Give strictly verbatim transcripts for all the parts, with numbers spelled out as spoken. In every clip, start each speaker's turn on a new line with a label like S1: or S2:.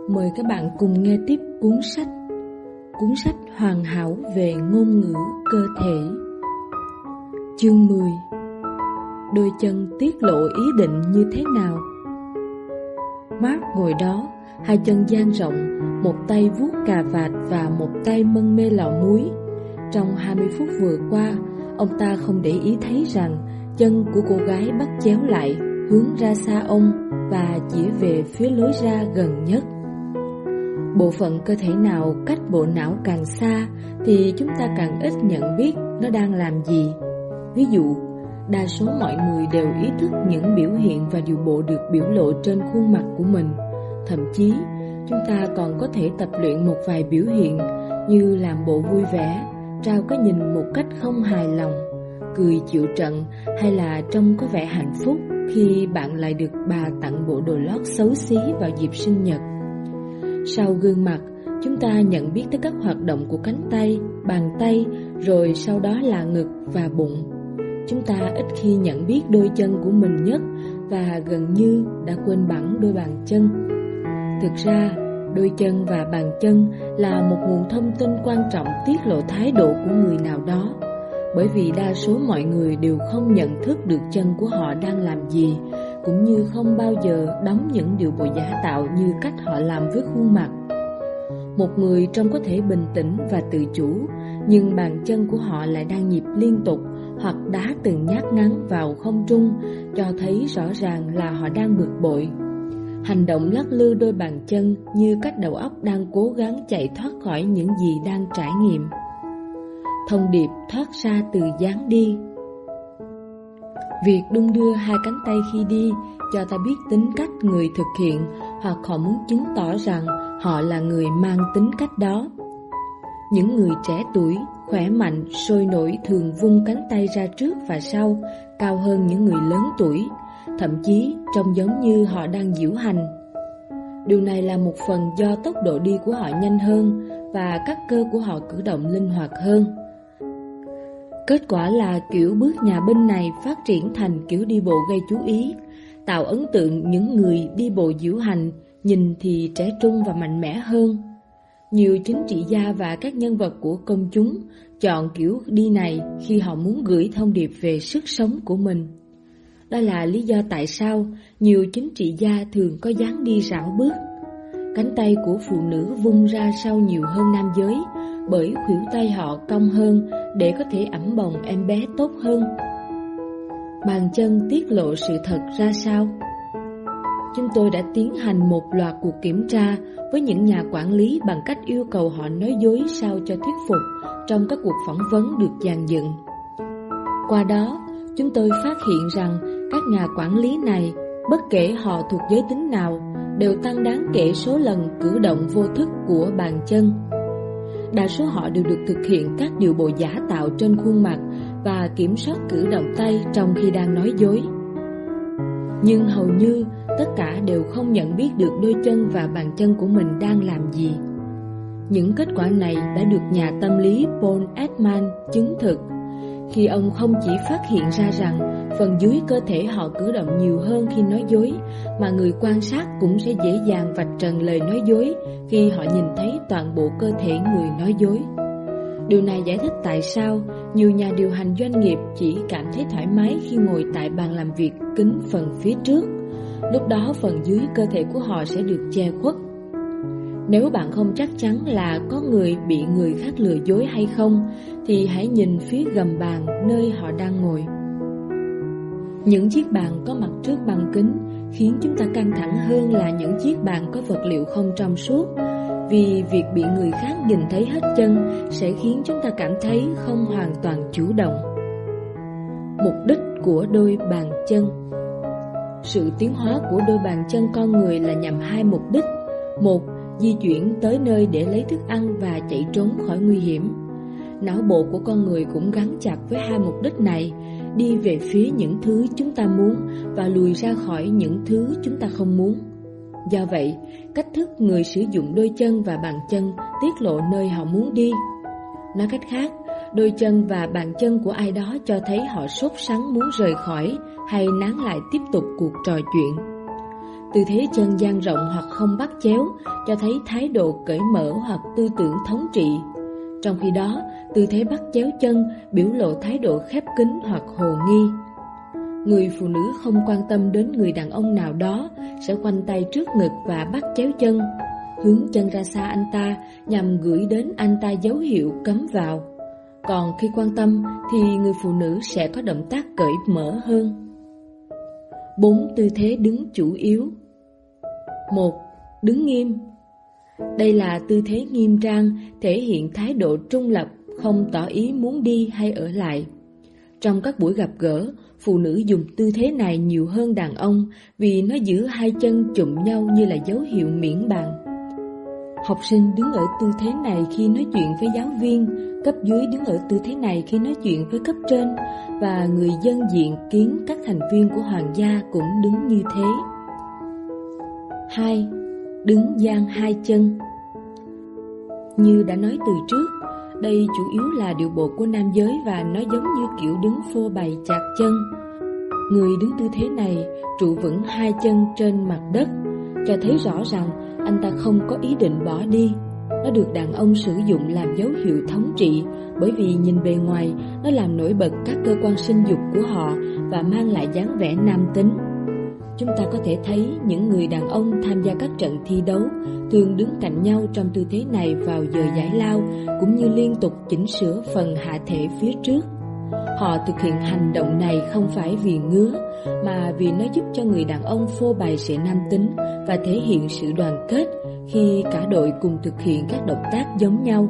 S1: Mời các bạn cùng nghe tiếp cuốn sách Cuốn sách hoàn hảo về ngôn ngữ cơ thể. Chương mười. Đôi chân tiết lộ ý định như thế nào? Mark ngồi đó, hai chân dang rộng, một tay vuốt cà vạt và một tay mân mê lọ muối. Trong hai mươi phút vừa qua, ông ta không để ý thấy rằng chân của cô gái bắt chéo lại, hướng ra xa ông và chỉ về phía lối ra gần nhất. Bộ phận cơ thể nào cách bộ não càng xa thì chúng ta càng ít nhận biết nó đang làm gì. Ví dụ, đa số mọi người đều ý thức những biểu hiện và điều bộ được biểu lộ trên khuôn mặt của mình. Thậm chí, chúng ta còn có thể tập luyện một vài biểu hiện như làm bộ vui vẻ, trao cái nhìn một cách không hài lòng, cười chịu trận hay là trông có vẻ hạnh phúc khi bạn lại được bà tặng bộ đồ lót xấu xí vào dịp sinh nhật. Sau gương mặt, chúng ta nhận biết tới các hoạt động của cánh tay, bàn tay, rồi sau đó là ngực và bụng. Chúng ta ít khi nhận biết đôi chân của mình nhất và gần như đã quên bẵng đôi bàn chân. Thực ra, đôi chân và bàn chân là một nguồn thông tin quan trọng tiết lộ thái độ của người nào đó, bởi vì đa số mọi người đều không nhận thức được chân của họ đang làm gì, cũng như không bao giờ đóng những điệu bộ giả tạo như cách họ làm với khuôn mặt. Một người trông có thể bình tĩnh và tự chủ, nhưng bàn chân của họ lại đang nhịp liên tục hoặc đá từng nhát ngắn vào không trung, cho thấy rõ ràng là họ đang bực bội. Hành động lắc lư đôi bàn chân như cách đầu óc đang cố gắng chạy thoát khỏi những gì đang trải nghiệm. Thông điệp thoát ra từ dáng đi. Việc đung đưa hai cánh tay khi đi cho ta biết tính cách người thực hiện, hoặc họ muốn chứng tỏ rằng họ là người mang tính cách đó. Những người trẻ tuổi, khỏe mạnh, sôi nổi thường vung cánh tay ra trước và sau, cao hơn những người lớn tuổi, thậm chí trông giống như họ đang diễu hành. Điều này là một phần do tốc độ đi của họ nhanh hơn và các cơ của họ cử động linh hoạt hơn. Kết quả là kiểu bước nhà binh này phát triển thành kiểu đi bộ gây chú ý, tạo ấn tượng những người đi bộ diễu hành, nhìn thì trẻ trung và mạnh mẽ hơn. Nhiều chính trị gia và các nhân vật của công chúng chọn kiểu đi này khi họ muốn gửi thông điệp về sức sống của mình. Đó là lý do tại sao nhiều chính trị gia thường có dáng đi rảo bước. Cánh tay của phụ nữ vung ra sau nhiều hơn nam giới, bởi khuỷu tay họ cong hơn để có thể ẵm bồng em bé tốt hơn. Bàn chân tiết lộ sự thật ra sao? Chúng tôi đã tiến hành một loạt cuộc kiểm tra với những nhà quản lý bằng cách yêu cầu họ nói dối sao cho thuyết phục trong các cuộc phỏng vấn được dàn dựng. Qua đó, chúng tôi phát hiện rằng các nhà quản lý này, bất kể họ thuộc giới tính nào, đều tăng đáng kể số lần cử động vô thức của bàn chân. Đa số họ đều được thực hiện các điều bộ giả tạo trên khuôn mặt và kiểm soát cử động tay trong khi đang nói dối. Nhưng hầu như tất cả đều không nhận biết được đôi chân và bàn chân của mình đang làm gì. Những kết quả này đã được nhà tâm lý Paul Ekman chứng thực, khi ông không chỉ phát hiện ra rằng phần dưới cơ thể họ cử động nhiều hơn khi nói dối, mà người quan sát cũng sẽ dễ dàng vạch trần lời nói dối khi họ nhìn thấy toàn bộ cơ thể người nói dối. Điều này giải thích tại sao nhiều nhà điều hành doanh nghiệp chỉ cảm thấy thoải mái khi ngồi tại bàn làm việc kín phần phía trước. Lúc đó phần dưới cơ thể của họ sẽ được che khuất. Nếu bạn không chắc chắn là có người bị người khác lừa dối hay không, thì hãy nhìn phía gầm bàn nơi họ đang ngồi. Những chiếc bàn có mặt trước băng kính khiến chúng ta căng thẳng hơn là những chiếc bàn có vật liệu không trong suốt, vì việc bị người khác nhìn thấy hết chân sẽ khiến chúng ta cảm thấy không hoàn toàn chủ động. Mục đích của đôi bàn chân. Sự tiến hóa của đôi bàn chân con người là nhằm hai mục đích. Một, di chuyển tới nơi để lấy thức ăn và chạy trốn khỏi nguy hiểm. Não bộ của con người cũng gắn chặt với hai mục đích này, đi về phía những thứ chúng ta muốn và lùi ra khỏi những thứ chúng ta không muốn. Do vậy, cách thức người sử dụng đôi chân và bàn chân tiết lộ nơi họ muốn đi. Nói cách khác, đôi chân và bàn chân của ai đó cho thấy họ sốt sắng muốn rời khỏi hay nán lại tiếp tục cuộc trò chuyện. Tư thế chân dang rộng hoặc không bắt chéo cho thấy thái độ cởi mở hoặc tư tưởng thống trị. Trong khi đó, tư thế bắt chéo chân biểu lộ thái độ khép kín hoặc hồ nghi. Người phụ nữ không quan tâm đến người đàn ông nào đó sẽ khoanh tay trước ngực và bắt chéo chân, hướng chân ra xa anh ta nhằm gửi đến anh ta dấu hiệu cấm vào. Còn khi quan tâm thì người phụ nữ sẽ có động tác cởi mở hơn. Bốn tư thế đứng chủ yếu. Một. Đứng nghiêm. Đây là tư thế nghiêm trang, thể hiện thái độ trung lập, không tỏ ý muốn đi hay ở lại. Trong các buổi gặp gỡ, phụ nữ dùng tư thế này nhiều hơn đàn ông vì nó giữ hai chân chụm nhau như là dấu hiệu miễn bàn. Học sinh đứng ở tư thế này khi nói chuyện với giáo viên, cấp dưới đứng ở tư thế này khi nói chuyện với cấp trên, và người dân diện kiến các thành viên của hoàng gia cũng đứng như thế. Hai. Đứng dang hai chân. Như đã nói từ trước, đây chủ yếu là điệu bộ của nam giới và nó giống như kiểu đứng phô bày chạc chân. Người đứng tư thế này trụ vững hai chân trên mặt đất, cho thấy rõ rằng anh ta không có ý định bỏ đi. Nó được đàn ông sử dụng làm dấu hiệu thống trị, bởi vì nhìn bề ngoài nó làm nổi bật các cơ quan sinh dục của họ và mang lại dáng vẻ nam tính. Chúng ta có thể thấy những người đàn ông tham gia các trận thi đấu thường đứng cạnh nhau trong tư thế này vào giờ giải lao, cũng như liên tục chỉnh sửa phần hạ thể phía trước. Họ thực hiện hành động này không phải vì ngứa, mà vì nó giúp cho người đàn ông phô bày sự nam tính và thể hiện sự đoàn kết khi cả đội cùng thực hiện các động tác giống nhau.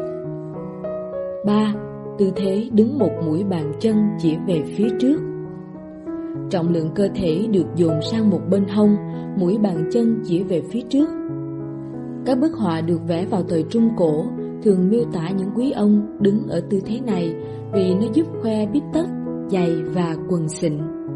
S1: Ba. Tư thế đứng một mũi bàn chân chỉ về phía trước. Trọng lượng cơ thể được dồn sang một bên hông, mũi bàn chân chỉ về phía trước. Các bức họa được vẽ vào thời Trung Cổ thường miêu tả những quý ông đứng ở tư thế này vì nó giúp khoe bít tất, giày và quần xịn.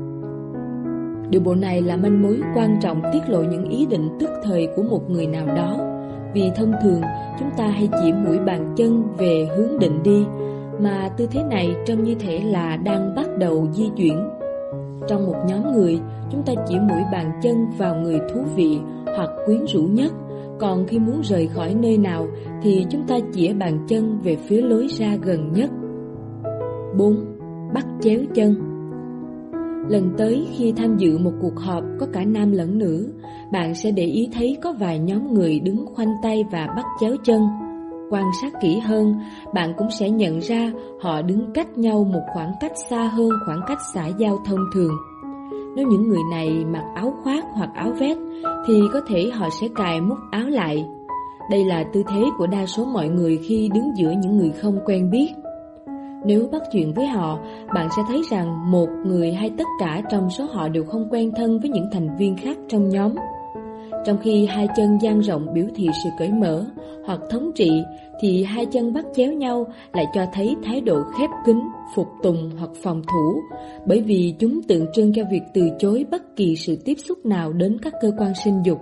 S1: Điệu bộ này là manh mối quan trọng tiết lộ những ý định tức thời của một người nào đó, vì thông thường chúng ta hay chỉ mũi bàn chân về hướng định đi, mà tư thế này trông như thể là đang bắt đầu di chuyển. Trong một nhóm người, chúng ta chỉ mũi bàn chân vào người thú vị hoặc quyến rũ nhất, còn khi muốn rời khỏi nơi nào thì chúng ta chĩa bàn chân về phía lối ra gần nhất. Bốn. Bắt chéo chân. Lần tới khi tham dự một cuộc họp có cả nam lẫn nữ, bạn sẽ để ý thấy có vài nhóm người đứng khoanh tay và bắt chéo chân. Quan sát kỹ hơn, bạn cũng sẽ nhận ra họ đứng cách nhau một khoảng cách xa hơn khoảng cách xã giao thông thường. Nếu những người này mặc áo khoác hoặc áo vest, thì có thể họ sẽ cài mút áo lại. Đây là tư thế của đa số mọi người khi đứng giữa những người không quen biết. Nếu bắt chuyện với họ, bạn sẽ thấy rằng một người hay tất cả trong số họ đều không quen thân với những thành viên khác trong nhóm. Trong khi hai chân dang rộng biểu thị sự cởi mở hoặc thống trị, thì hai chân bắt chéo nhau lại cho thấy thái độ khép kín, phục tùng hoặc phòng thủ, bởi vì chúng tượng trưng cho việc từ chối bất kỳ sự tiếp xúc nào đến các cơ quan sinh dục.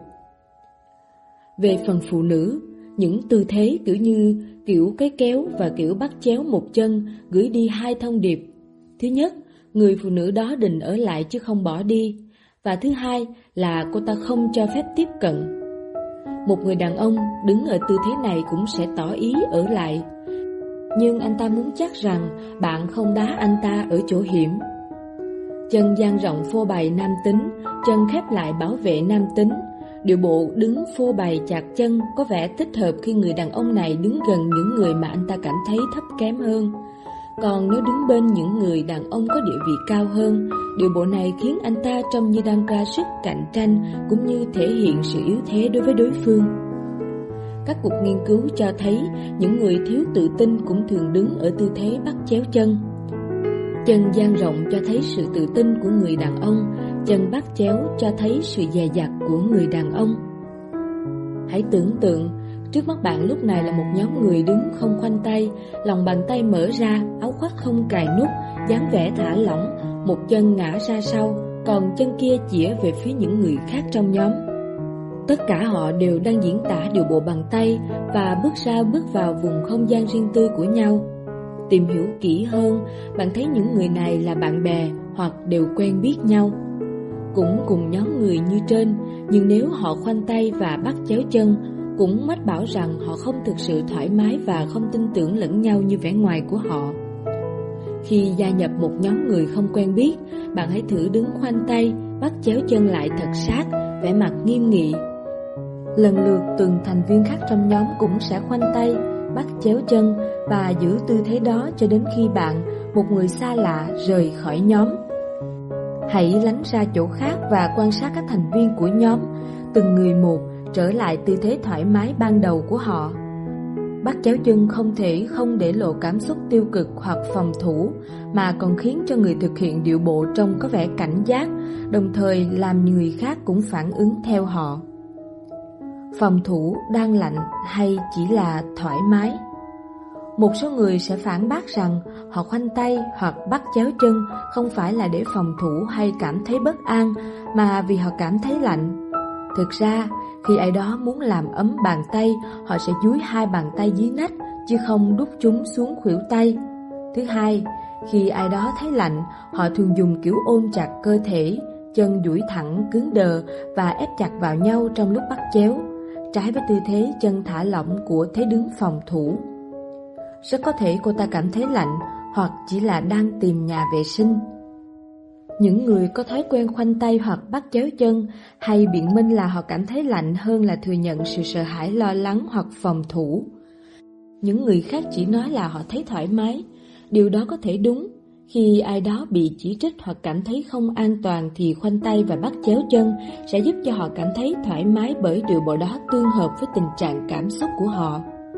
S1: Về phần phụ nữ, những tư thế kiểu như kiểu cái kéo và kiểu bắt chéo một chân gửi đi hai thông điệp. Thứ nhất, người phụ nữ đó định ở lại chứ không bỏ đi. Và thứ hai là cô ta không cho phép tiếp cận. Một người đàn ông đứng ở tư thế này cũng sẽ tỏ ý ở lại, nhưng anh ta muốn chắc rằng bạn không đá anh ta ở chỗ hiểm. Chân dang rộng phô bày nam tính, chân khép lại bảo vệ nam tính. Điệu bộ đứng phô bày chạc chân có vẻ thích hợp khi người đàn ông này đứng gần những người mà anh ta cảm thấy thấp kém hơn. Còn nếu đứng bên những người đàn ông có địa vị cao hơn, điệu bộ này khiến anh ta trông như đang ra sức cạnh tranh, cũng như thể hiện sự yếu thế đối với đối phương. Các cuộc nghiên cứu cho thấy những người thiếu tự tin cũng thường đứng ở tư thế bắt chéo chân. Chân dang rộng cho thấy sự tự tin của người đàn ông, chân bắt chéo cho thấy sự dè dặt của người đàn ông. Hãy tưởng tượng, trước mắt bạn lúc này là một nhóm người đứng không khoanh tay, lòng bàn tay mở ra, áo khoác không cài nút, dáng vẻ thả lỏng, một chân ngã ra sau, còn chân kia chĩa về phía những người khác trong nhóm. Tất cả họ đều đang diễn tả điệu bộ bằng tay và bước ra bước vào vùng không gian riêng tư của nhau. Tìm hiểu kỹ hơn, bạn thấy những người này là bạn bè hoặc đều quen biết nhau. Cũng cùng nhóm người như trên, nhưng nếu họ khoanh tay và bắt chéo chân, cũng mách bảo rằng họ không thực sự thoải mái và không tin tưởng lẫn nhau như vẻ ngoài của họ. Khi gia nhập một nhóm người không quen biết, bạn hãy thử đứng khoanh tay, bắt chéo chân lại thật sát, vẻ mặt nghiêm nghị. Lần lượt từng thành viên khác trong nhóm cũng sẽ khoanh tay, bắt chéo chân và giữ tư thế đó cho đến khi bạn, một người xa lạ, rời khỏi nhóm. Hãy lánh ra chỗ khác và quan sát các thành viên của nhóm, từng người một trở lại tư thế thoải mái ban đầu của họ. Bắt chéo chân không thể không để lộ cảm xúc tiêu cực hoặc phòng thủ, mà còn khiến cho người thực hiện điệu bộ trông có vẻ cảnh giác, đồng thời làm người khác cũng phản ứng theo họ. Phòng thủ, đang lạnh hay chỉ là thoải mái? Một số người sẽ phản bác rằng họ khoanh tay hoặc bắt chéo chân không phải là để phòng thủ hay cảm thấy bất an, mà vì họ cảm thấy lạnh. Thực ra, khi ai đó muốn làm ấm bàn tay, họ sẽ dúi hai bàn tay dưới nách, chứ không đút chúng xuống khuỷu tay. Thứ hai, khi ai đó thấy lạnh, họ thường dùng kiểu ôm chặt cơ thể, chân duỗi thẳng, cứng đờ và ép chặt vào nhau trong lúc bắt chéo, trái với tư thế chân thả lỏng của thế đứng phòng thủ. Rất có thể cô ta cảm thấy lạnh, hoặc chỉ là đang tìm nhà vệ sinh. Những người có thói quen khoanh tay hoặc bắt chéo chân hay biện minh là họ cảm thấy lạnh hơn là thừa nhận sự sợ hãi, lo lắng hoặc phòng thủ. Những người khác chỉ nói là họ thấy thoải mái. Điều đó có thể đúng. Khi ai đó bị chỉ trích hoặc cảm thấy không an toàn thì khoanh tay và bắt chéo chân sẽ giúp cho họ cảm thấy thoải mái, bởi điều bộ đó tương hợp với tình trạng cảm xúc của họ.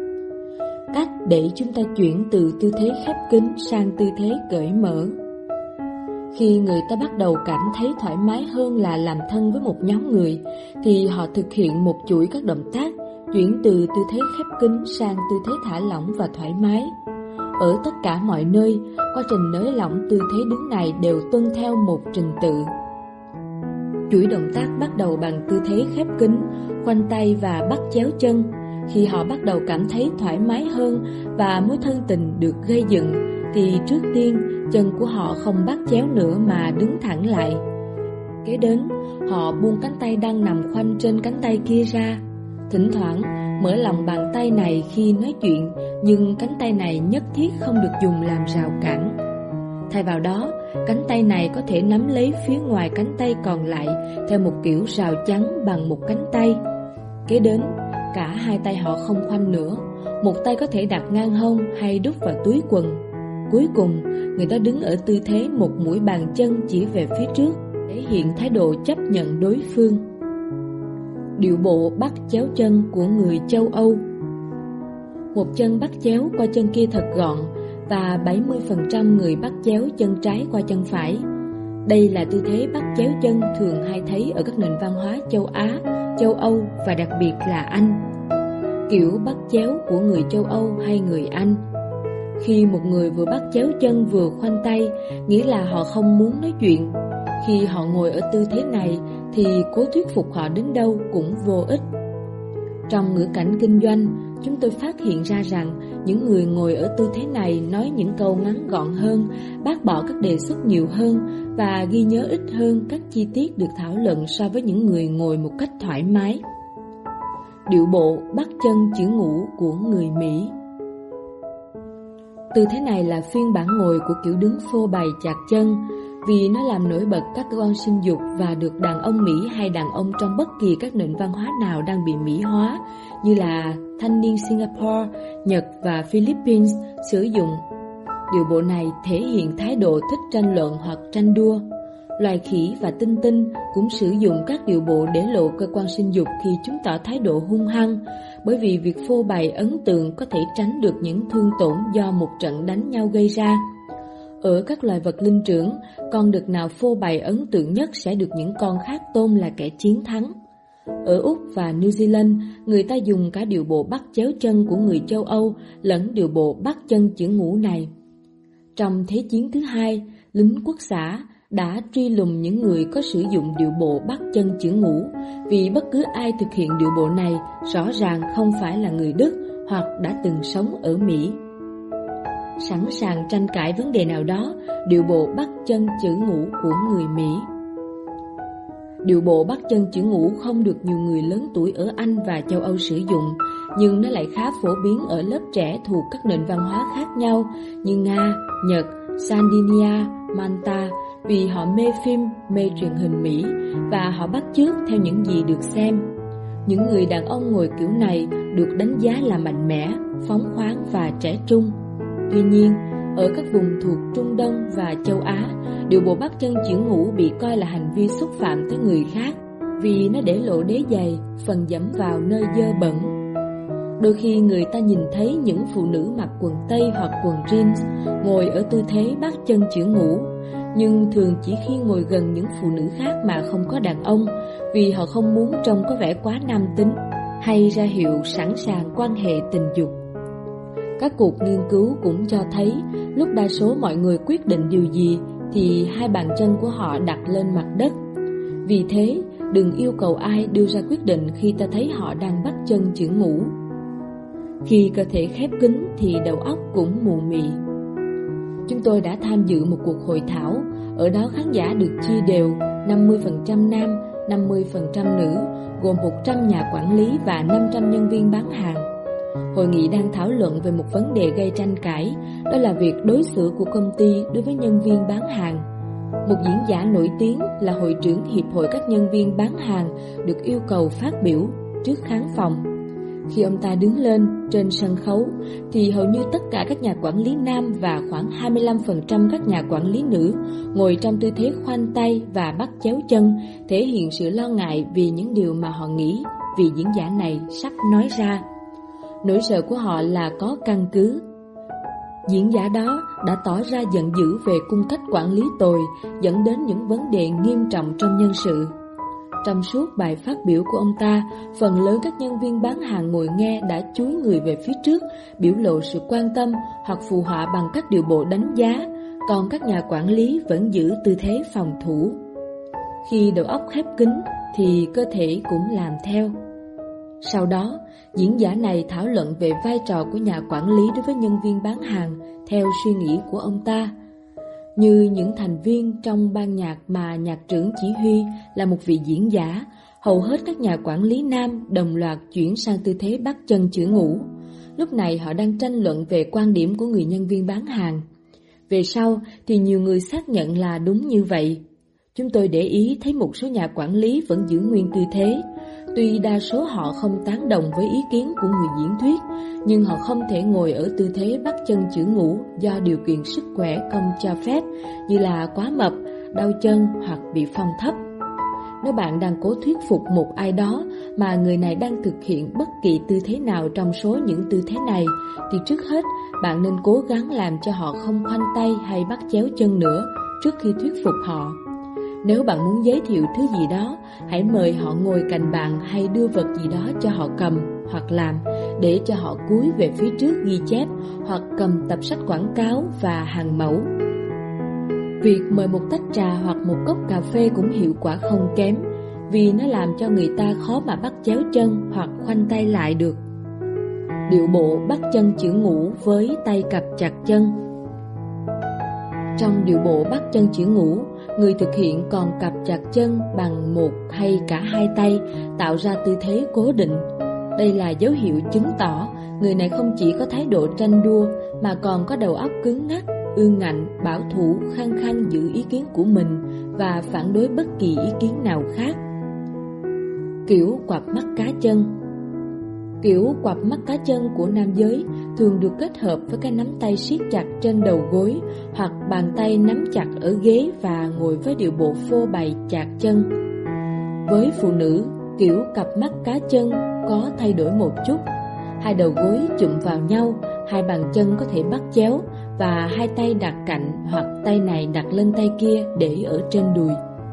S1: Cách để chúng ta chuyển từ tư thế khép kín sang tư thế cởi mở. Khi người ta bắt đầu cảm thấy thoải mái hơn là làm thân với một nhóm người, thì họ thực hiện một chuỗi các động tác chuyển từ tư thế khép kín sang tư thế thả lỏng và thoải mái. Ở tất cả mọi nơi, quá trình nới lỏng tư thế đứng này đều tuân theo một trình tự. Chuỗi động tác bắt đầu bằng tư thế khép kín, khoanh tay và bắt chéo chân. Khi họ bắt đầu cảm thấy thoải mái hơn và mối thân tình được gây dựng, thì trước tiên chân của họ không bắt chéo nữa mà đứng thẳng lại. Kế đến, họ buông cánh tay đang nằm khoanh trên cánh tay kia ra. Thỉnh thoảng mở lòng bàn tay này khi nói chuyện, nhưng cánh tay này nhất thiết không được dùng làm rào cản. Thay vào đó, cánh tay này có thể nắm lấy phía ngoài cánh tay còn lại theo một kiểu rào chắn bằng một cánh tay. Kế đến, cả hai tay họ không khoanh nữa. Một tay có thể đặt ngang hông hay đút vào túi quần. Cuối cùng, người ta đứng ở tư thế một mũi bàn chân chỉ về phía trước, thể hiện thái độ chấp nhận đối phương. Điệu bộ bắt chéo chân của người châu Âu. Một chân bắt chéo qua chân kia thật gọn, và bảy mươi phần trăm người bắt chéo chân trái qua chân phải. Đây là tư thế bắt chéo chân thường hay thấy ở các nền văn hóa châu Á, châu Âu và đặc biệt là Anh. Kiểu bắt chéo của người châu Âu hay người Anh. Khi một người vừa bắt chéo chân vừa khoanh tay, nghĩa là họ không muốn nói chuyện. Khi họ ngồi ở tư thế này thì cố thuyết phục họ đến đâu cũng vô ích. Trong ngữ cảnh kinh doanh, chúng tôi phát hiện ra rằng những người ngồi ở tư thế này nói những câu ngắn gọn hơn, bác bỏ các đề xuất nhiều hơn và ghi nhớ ít hơn các chi tiết được thảo luận so với những người ngồi một cách thoải mái. Điệu bộ bắt chân chữ ngũ của người Mỹ. Tư thế này là phiên bản ngồi của kiểu đứng phô bày chặt chân, vì nó làm nổi bật các cơ quan sinh dục và được đàn ông Mỹ hay đàn ông trong bất kỳ các nền văn hóa nào đang bị Mỹ hóa, như là thanh niên Singapore, Nhật và Philippines sử dụng. Điệu bộ này thể hiện thái độ thích tranh luận hoặc tranh đua. Loài khỉ và tinh tinh cũng sử dụng các điệu bộ để lộ cơ quan sinh dục khi chúng tỏ thái độ hung hăng, bởi vì việc phô bày ấn tượng có thể tránh được những thương tổn do một trận đánh nhau gây ra. Ở các loài vật linh trưởng, con đực nào phô bày ấn tượng nhất sẽ được những con khác tôn là kẻ chiến thắng. Ở Úc và New Zealand, người ta dùng cả điệu bộ bắt chéo chân của người châu Âu lẫn điệu bộ bắt chân chữ ngũ này. Trong Thế chiến thứ hai, lính quốc xã đã truy lùng những người có sử dụng điệu bộ bắt chân chữ ngũ, vì bất cứ ai thực hiện điệu bộ này rõ ràng không phải là người Đức hoặc đã từng sống ở Mỹ. Sẵn sàng tranh cãi vấn đề nào đó, điệu bộ bắt chân chữ ngũ của người Mỹ. Điệu bộ bắt chân chữ ngũ không được nhiều người lớn tuổi ở Anh và châu Âu sử dụng, nhưng nó lại khá phổ biến ở lớp trẻ thuộc các nền văn hóa khác nhau như Nga, Nhật, Sardinia, Malta, vì họ mê phim, mê truyền hình Mỹ và họ bắt chước theo những gì được xem. Những người đàn ông ngồi kiểu này được đánh giá là mạnh mẽ, phóng khoáng và trẻ trung. Tuy nhiên, ở các vùng thuộc Trung Đông và châu Á, điệu bộ bắt chân chữ ngũ bị coi là hành vi xúc phạm tới người khác vì nó để lộ đế giày, phần dẫm vào nơi dơ bẩn. Đôi khi người ta nhìn thấy những phụ nữ mặc quần tây hoặc quần jeans ngồi ở tư thế bắt chân chữ ngũ, nhưng thường chỉ khi ngồi gần những phụ nữ khác mà không có đàn ông, vì họ không muốn trông có vẻ quá nam tính hay ra hiệu sẵn sàng quan hệ tình dục. Các cuộc nghiên cứu cũng cho thấy lúc đa số mọi người quyết định điều gì thì hai bàn chân của họ đặt lên mặt đất. Vì thế, đừng yêu cầu ai đưa ra quyết định khi ta thấy họ đang bắt chân chữ ngũ. Khi cơ thể khép kín thì đầu óc cũng mù mị. Chúng tôi đã tham dự một cuộc hội thảo, ở đó khán giả được chia đều năm mươi phần trăm nam, năm mươi phần trăm nữ, gồm một trăm nhà quản lý và năm trăm nhân viên bán hàng. Hội nghị đang thảo luận về một vấn đề gây tranh cãi, đó là việc đối xử của công ty đối với nhân viên bán hàng. Một diễn giả nổi tiếng là hội trưởng Hiệp hội các nhân viên bán hàng được yêu cầu phát biểu trước khán phòng. Khi ông ta đứng lên trên sân khấu thì hầu như tất cả các nhà quản lý nam và khoảng hai mươi lăm phần trăm các nhà quản lý nữ ngồi trong tư thế khoanh tay và bắt chéo chân, thể hiện sự lo ngại vì những điều mà họ nghĩ vị diễn giả này sắp nói ra. Nỗi sợ của họ là có căn cứ. Diễn giả đó đã tỏ ra giận dữ về cung cách quản lý tồi, dẫn đến những vấn đề nghiêm trọng trong nhân sự. Trong suốt bài phát biểu của ông ta, phần lớn các nhân viên bán hàng ngồi nghe đã chúi người về phía trước, biểu lộ sự quan tâm hoặc phụ họa bằng các điệu bộ đánh giá, còn các nhà quản lý vẫn giữ tư thế phòng thủ. Khi đầu óc khép kín thì cơ thể cũng làm theo. Sau đó, diễn giả này thảo luận về vai trò của nhà quản lý đối với nhân viên bán hàng theo suy nghĩ của ông ta. Như những thành viên trong ban nhạc mà nhạc trưởng chỉ huy là một vị diễn giả, hầu hết các nhà quản lý nam đồng loạt chuyển sang tư thế bắt chân chữ ngũ. Lúc này họ đang tranh luận về quan điểm của người nhân viên bán hàng. Về sau thì nhiều người xác nhận là đúng như vậy. Chúng tôi để ý thấy một số nhà quản lý vẫn giữ nguyên tư thế. Tuy đa số họ không tán đồng với ý kiến của người diễn thuyết, nhưng họ không thể ngồi ở tư thế bắt chân chữ ngũ do điều kiện sức khỏe không cho phép, như là quá mập, đau chân hoặc bị phong thấp. Nếu bạn đang cố thuyết phục một ai đó mà người này đang thực hiện bất kỳ tư thế nào trong số những tư thế này, thì trước hết bạn nên cố gắng làm cho họ không khoanh tay hay bắt chéo chân nữa trước khi thuyết phục họ. Nếu bạn muốn giới thiệu thứ gì đó, hãy mời họ ngồi cạnh bạn hay đưa vật gì đó cho họ cầm hoặc làm, để cho họ cúi về phía trước ghi chép hoặc cầm tập sách quảng cáo và hàng mẫu. Việc mời một tách trà hoặc một cốc cà phê cũng hiệu quả không kém, vì nó làm cho người ta khó mà bắt chéo chân hoặc khoanh tay lại được. Điệu bộ bắt chân chữ ngũ với tay cặp chặt chân. Trong điệu bộ bắt chân chữ ngũ, người thực hiện còn cặp chặt chân bằng một hay cả hai tay, tạo ra tư thế cố định. Đây là dấu hiệu chứng tỏ người này không chỉ có thái độ tranh đua mà còn có đầu óc cứng ngắc, ương ngạnh, bảo thủ, khăng khăng giữ ý kiến của mình và phản đối bất kỳ ý kiến nào khác. Kiểu quặp mắt cá chân. Kiểu quặp mắt cá chân của nam giới thường được kết hợp với cái nắm tay siết chặt trên đầu gối hoặc bàn tay nắm chặt ở ghế và ngồi với điệu bộ phô bày chạc chân. Với phụ nữ, kiểu cặp mắt cá chân có thay đổi một chút. Hai đầu gối chụm vào nhau, hai bàn chân có thể bắt chéo và hai tay đặt cạnh hoặc tay này đặt lên tay kia để ở trên đùi.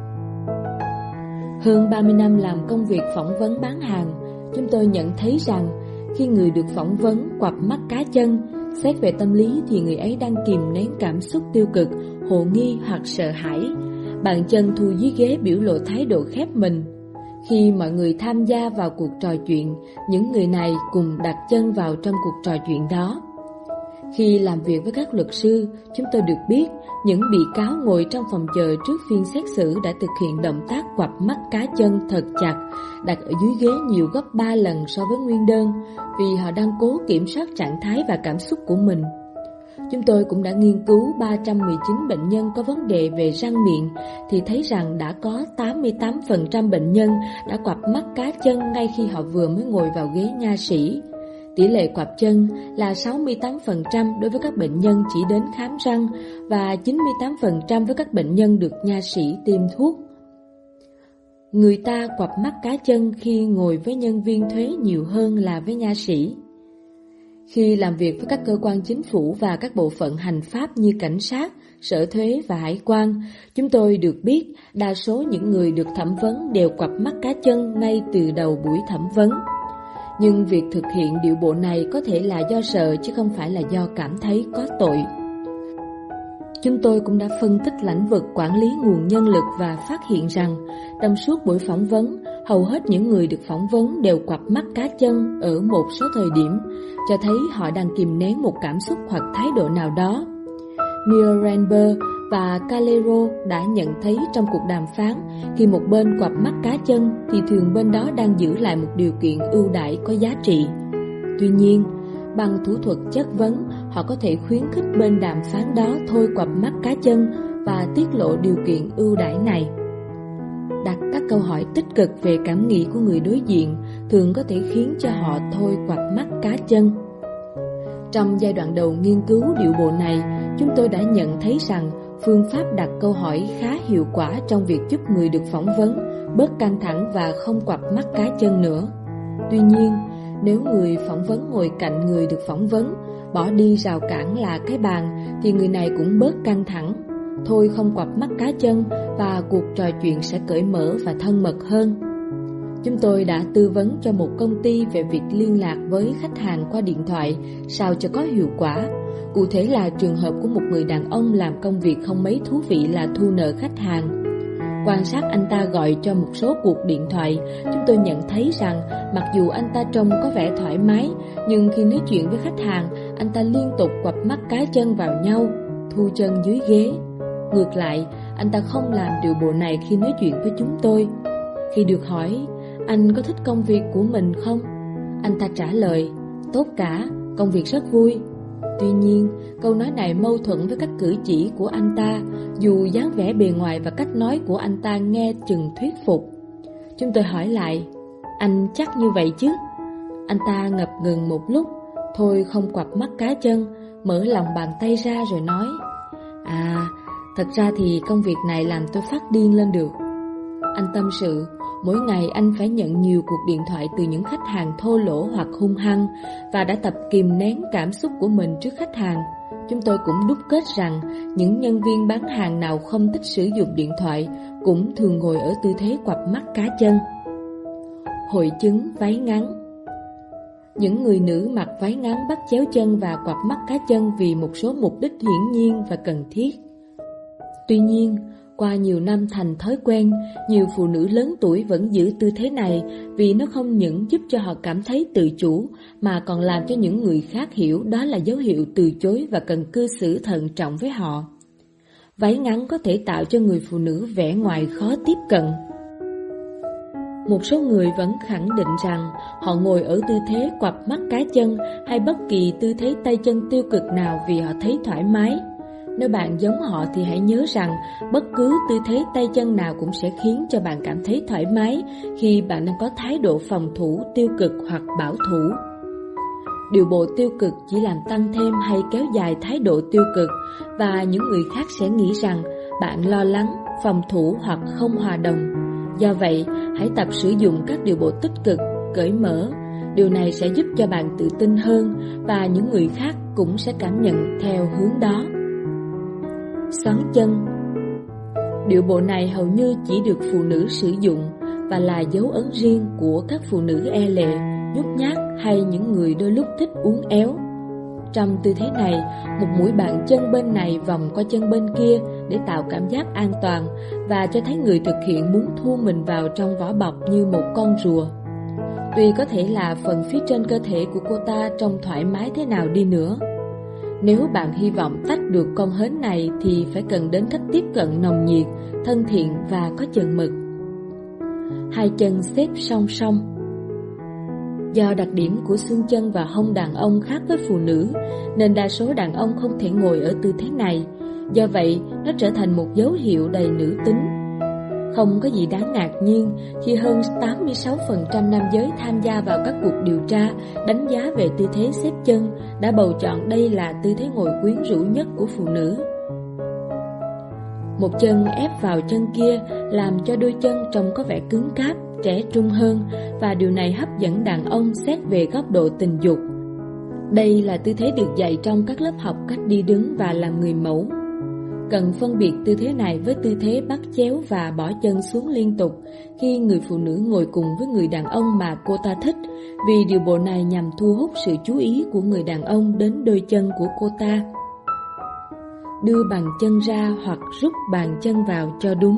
S1: Hơn ba mươi năm làm công việc phỏng vấn bán hàng, chúng tôi nhận thấy rằng khi người được phỏng vấn quặp mắt cá chân, xét về tâm lý thì người ấy đang kìm nén cảm xúc tiêu cực, hồ nghi hoặc sợ hãi. Bàn chân thu dưới ghế biểu lộ thái độ khép mình. Khi mọi người tham gia vào cuộc trò chuyện, những người này cùng đặt chân vào trong cuộc trò chuyện đó. Khi làm việc với các luật sư, chúng tôi được biết những bị cáo ngồi trong phòng chờ trước phiên xét xử đã thực hiện động tác quặp mắt cá chân thật chặt, đặt ở dưới ghế nhiều gấp ba lần so với nguyên đơn, vì họ đang cố kiểm soát trạng thái và cảm xúc của mình. Chúng tôi cũng đã nghiên cứu ba trăm mười chín bệnh nhân có vấn đề về răng miệng thì thấy rằng đã có tám mươi tám phần trăm bệnh nhân đã quặp mắt cá chân ngay khi họ vừa mới ngồi vào ghế nha sĩ. Tỷ lệ quặp chân là sáu mươi tám phần trăm đối với các bệnh nhân chỉ đến khám răng và chín mươi tám phần trăm với các bệnh nhân được nha sĩ tiêm thuốc. Người ta quặp mắt cá chân khi ngồi với nhân viên thuế nhiều hơn là với nha sĩ. Khi làm việc với các cơ quan chính phủ và các bộ phận hành pháp như cảnh sát, sở thuế và hải quan, chúng tôi được biết đa số những người được thẩm vấn đều quặp mắt cá chân ngay từ đầu buổi thẩm vấn. Nhưng việc thực hiện điệu bộ này có thể là do sợ chứ không phải là do cảm thấy có tội. Chúng tôi cũng đã phân tích lĩnh vực quản lý nguồn nhân lực và phát hiện rằng trong suốt buổi phỏng vấn, hầu hết những người được phỏng vấn đều quặp mắt cá chân ở một số thời điểm, cho thấy họ đang kìm nén một cảm xúc hoặc thái độ nào đó. Nierenberg và Calero đã nhận thấy trong cuộc đàm phán, khi một bên quặp mắt cá chân thì thường bên đó đang giữ lại một điều kiện ưu đãi có giá trị. Tuy nhiên, bằng thủ thuật chất vấn, họ có thể khuyến khích bên đàm phán đó thôi quặp mắt cá chân và tiết lộ điều kiện ưu đãi này. Đặt các câu hỏi tích cực về cảm nghĩ của người đối diện thường có thể khiến cho họ thôi quặp mắt cá chân. Trong giai đoạn đầu nghiên cứu điệu bộ này, chúng tôi đã nhận thấy rằng phương pháp đặt câu hỏi khá hiệu quả trong việc giúp người được phỏng vấn bớt căng thẳng và không quặp mắt cá chân nữa. Tuy nhiên, nếu người phỏng vấn ngồi cạnh người được phỏng vấn, bỏ đi rào cản là cái bàn, thì người này cũng bớt căng thẳng, thôi không quặp mắt cá chân và cuộc trò chuyện sẽ cởi mở và thân mật hơn. Chúng tôi đã tư vấn cho một công ty về việc liên lạc với khách hàng qua điện thoại sao cho có hiệu quả. Cụ thể là trường hợp của một người đàn ông làm công việc không mấy thú vị là thu nợ khách hàng. Quan sát anh ta gọi cho một số cuộc điện thoại, chúng tôi nhận thấy rằng mặc dù anh ta trông có vẻ thoải mái, nhưng khi nói chuyện với khách hàng, anh ta liên tục quặp mắt cá chân vào nhau, thu chân dưới ghế. Ngược lại, anh ta không làm điều bộ này khi nói chuyện với chúng tôi. Khi được hỏi, anh có thích công việc của mình không? Anh ta trả lời, tốt cả, công việc rất vui. Tuy nhiên, câu nói này mâu thuẫn với các cử chỉ của anh ta, dù dáng vẻ bề ngoài và cách nói của anh ta nghe chừng thuyết phục. Chúng tôi hỏi lại, anh chắc như vậy chứ? Anh ta ngập ngừng một lúc, thôi không quặp mắt cá chân, mở lòng bàn tay ra rồi nói, à, thật ra thì công việc này làm tôi phát điên lên được. Anh tâm sự, mỗi ngày anh phải nhận nhiều cuộc điện thoại từ những khách hàng thô lỗ hoặc hung hăng và đã tập kìm nén cảm xúc của mình trước khách hàng. Chúng tôi cũng đúc kết rằng những nhân viên bán hàng nào không thích sử dụng điện thoại cũng thường ngồi ở tư thế quặp mắt cá chân. Hội chứng váy ngắn. Những người nữ mặc váy ngắn bắt chéo chân và quặp mắt cá chân vì một số mục đích hiển nhiên và cần thiết. Tuy nhiên, qua nhiều năm thành thói quen, nhiều phụ nữ lớn tuổi vẫn giữ tư thế này vì nó không những giúp cho họ cảm thấy tự chủ mà còn làm cho những người khác hiểu đó là dấu hiệu từ chối và cần cư xử thận trọng với họ. Váy ngắn có thể tạo cho người phụ nữ vẻ ngoài khó tiếp cận. Một số người vẫn khẳng định rằng họ ngồi ở tư thế quặp mắt cá chân hay bất kỳ tư thế tay chân tiêu cực nào vì họ thấy thoải mái. Nếu bạn giống họ thì hãy nhớ rằng bất cứ tư thế tay chân nào cũng sẽ khiến cho bạn cảm thấy thoải mái khi bạn đang có thái độ phòng thủ, tiêu cực hoặc bảo thủ. Điệu bộ tiêu cực chỉ làm tăng thêm hay kéo dài thái độ tiêu cực và những người khác sẽ nghĩ rằng bạn lo lắng, phòng thủ hoặc không hòa đồng. Do vậy, hãy tập sử dụng các điệu bộ tích cực, cởi mở. Điều này sẽ giúp cho bạn tự tin hơn và những người khác cũng sẽ cảm nhận theo hướng đó. Xoắn chân. Điệu bộ này hầu như chỉ được phụ nữ sử dụng và là dấu ấn riêng của các phụ nữ e lệ, nhút nhát hay những người đôi lúc thích uốn éo. Trong tư thế này, một mũi bàn chân bên này vòng qua chân bên kia để tạo cảm giác an toàn và cho thấy người thực hiện muốn thu mình vào trong vỏ bọc như một con rùa. Tuy có thể là phần phía trên cơ thể của cô ta trông thoải mái thế nào đi nữa, Nếu bạn hy vọng tách được con hến này thì phải cần đến cách tiếp cận nồng nhiệt, thân thiện và có chừng mực. Hai chân xếp song song. Do đặc điểm của xương chân và hông đàn ông khác với phụ nữ, nên đa số đàn ông không thể ngồi ở tư thế này. Do vậy, nó trở thành một dấu hiệu đầy nữ tính. Không có gì đáng ngạc nhiên khi hơn tám mươi sáu phần trăm nam giới tham gia vào các cuộc điều tra đánh giá về tư thế xếp chân đã bầu chọn đây là tư thế ngồi quyến rũ nhất của phụ nữ. Một chân ép vào chân kia làm cho đôi chân trông có vẻ cứng cáp, trẻ trung hơn, và điều này hấp dẫn đàn ông xét về góc độ tình dục. Đây là tư thế được dạy trong các lớp học cách đi đứng và làm người mẫu. Cần phân biệt tư thế này với tư thế bắt chéo và bỏ chân xuống liên tục khi người phụ nữ ngồi cùng với người đàn ông mà cô ta thích, vì điều bộ này nhằm thu hút sự chú ý của người đàn ông đến đôi chân của cô ta. Đưa bàn chân ra hoặc rút bàn chân vào cho đúng.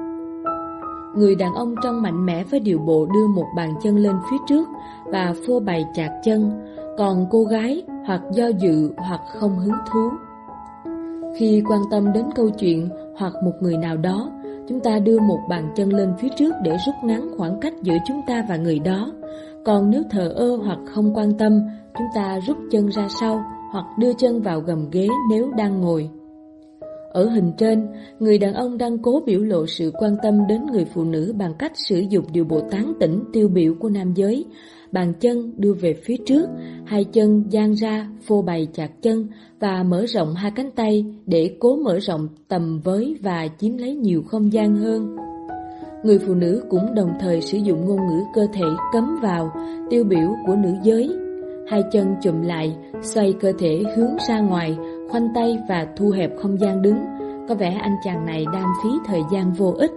S1: Người đàn ông trông mạnh mẽ với điều bộ đưa một bàn chân lên phía trước và phô bày chạc chân, còn cô gái hoặc do dự hoặc không hứng thú. Khi quan tâm đến câu chuyện hoặc một người nào đó, chúng ta đưa một bàn chân lên phía trước để rút ngắn khoảng cách giữa chúng ta và người đó. Còn nếu thờ ơ hoặc không quan tâm, chúng ta rút chân ra sau hoặc đưa chân vào gầm ghế nếu đang ngồi. Ở hình trên, người đàn ông đang cố biểu lộ sự quan tâm đến người phụ nữ bằng cách sử dụng điều bộ tán tỉnh tiêu biểu của nam giới. Bàn chân đưa về phía trước, hai chân dang ra, phô bày chạc chân và mở rộng hai cánh tay để cố mở rộng tầm với và chiếm lấy nhiều không gian hơn. Người phụ nữ cũng đồng thời sử dụng ngôn ngữ cơ thể cấm vào, tiêu biểu của nữ giới. Hai chân chụm lại, xoay cơ thể hướng ra ngoài, khoanh tay và thu hẹp không gian đứng. Có vẻ anh chàng này đang phí thời gian vô ích.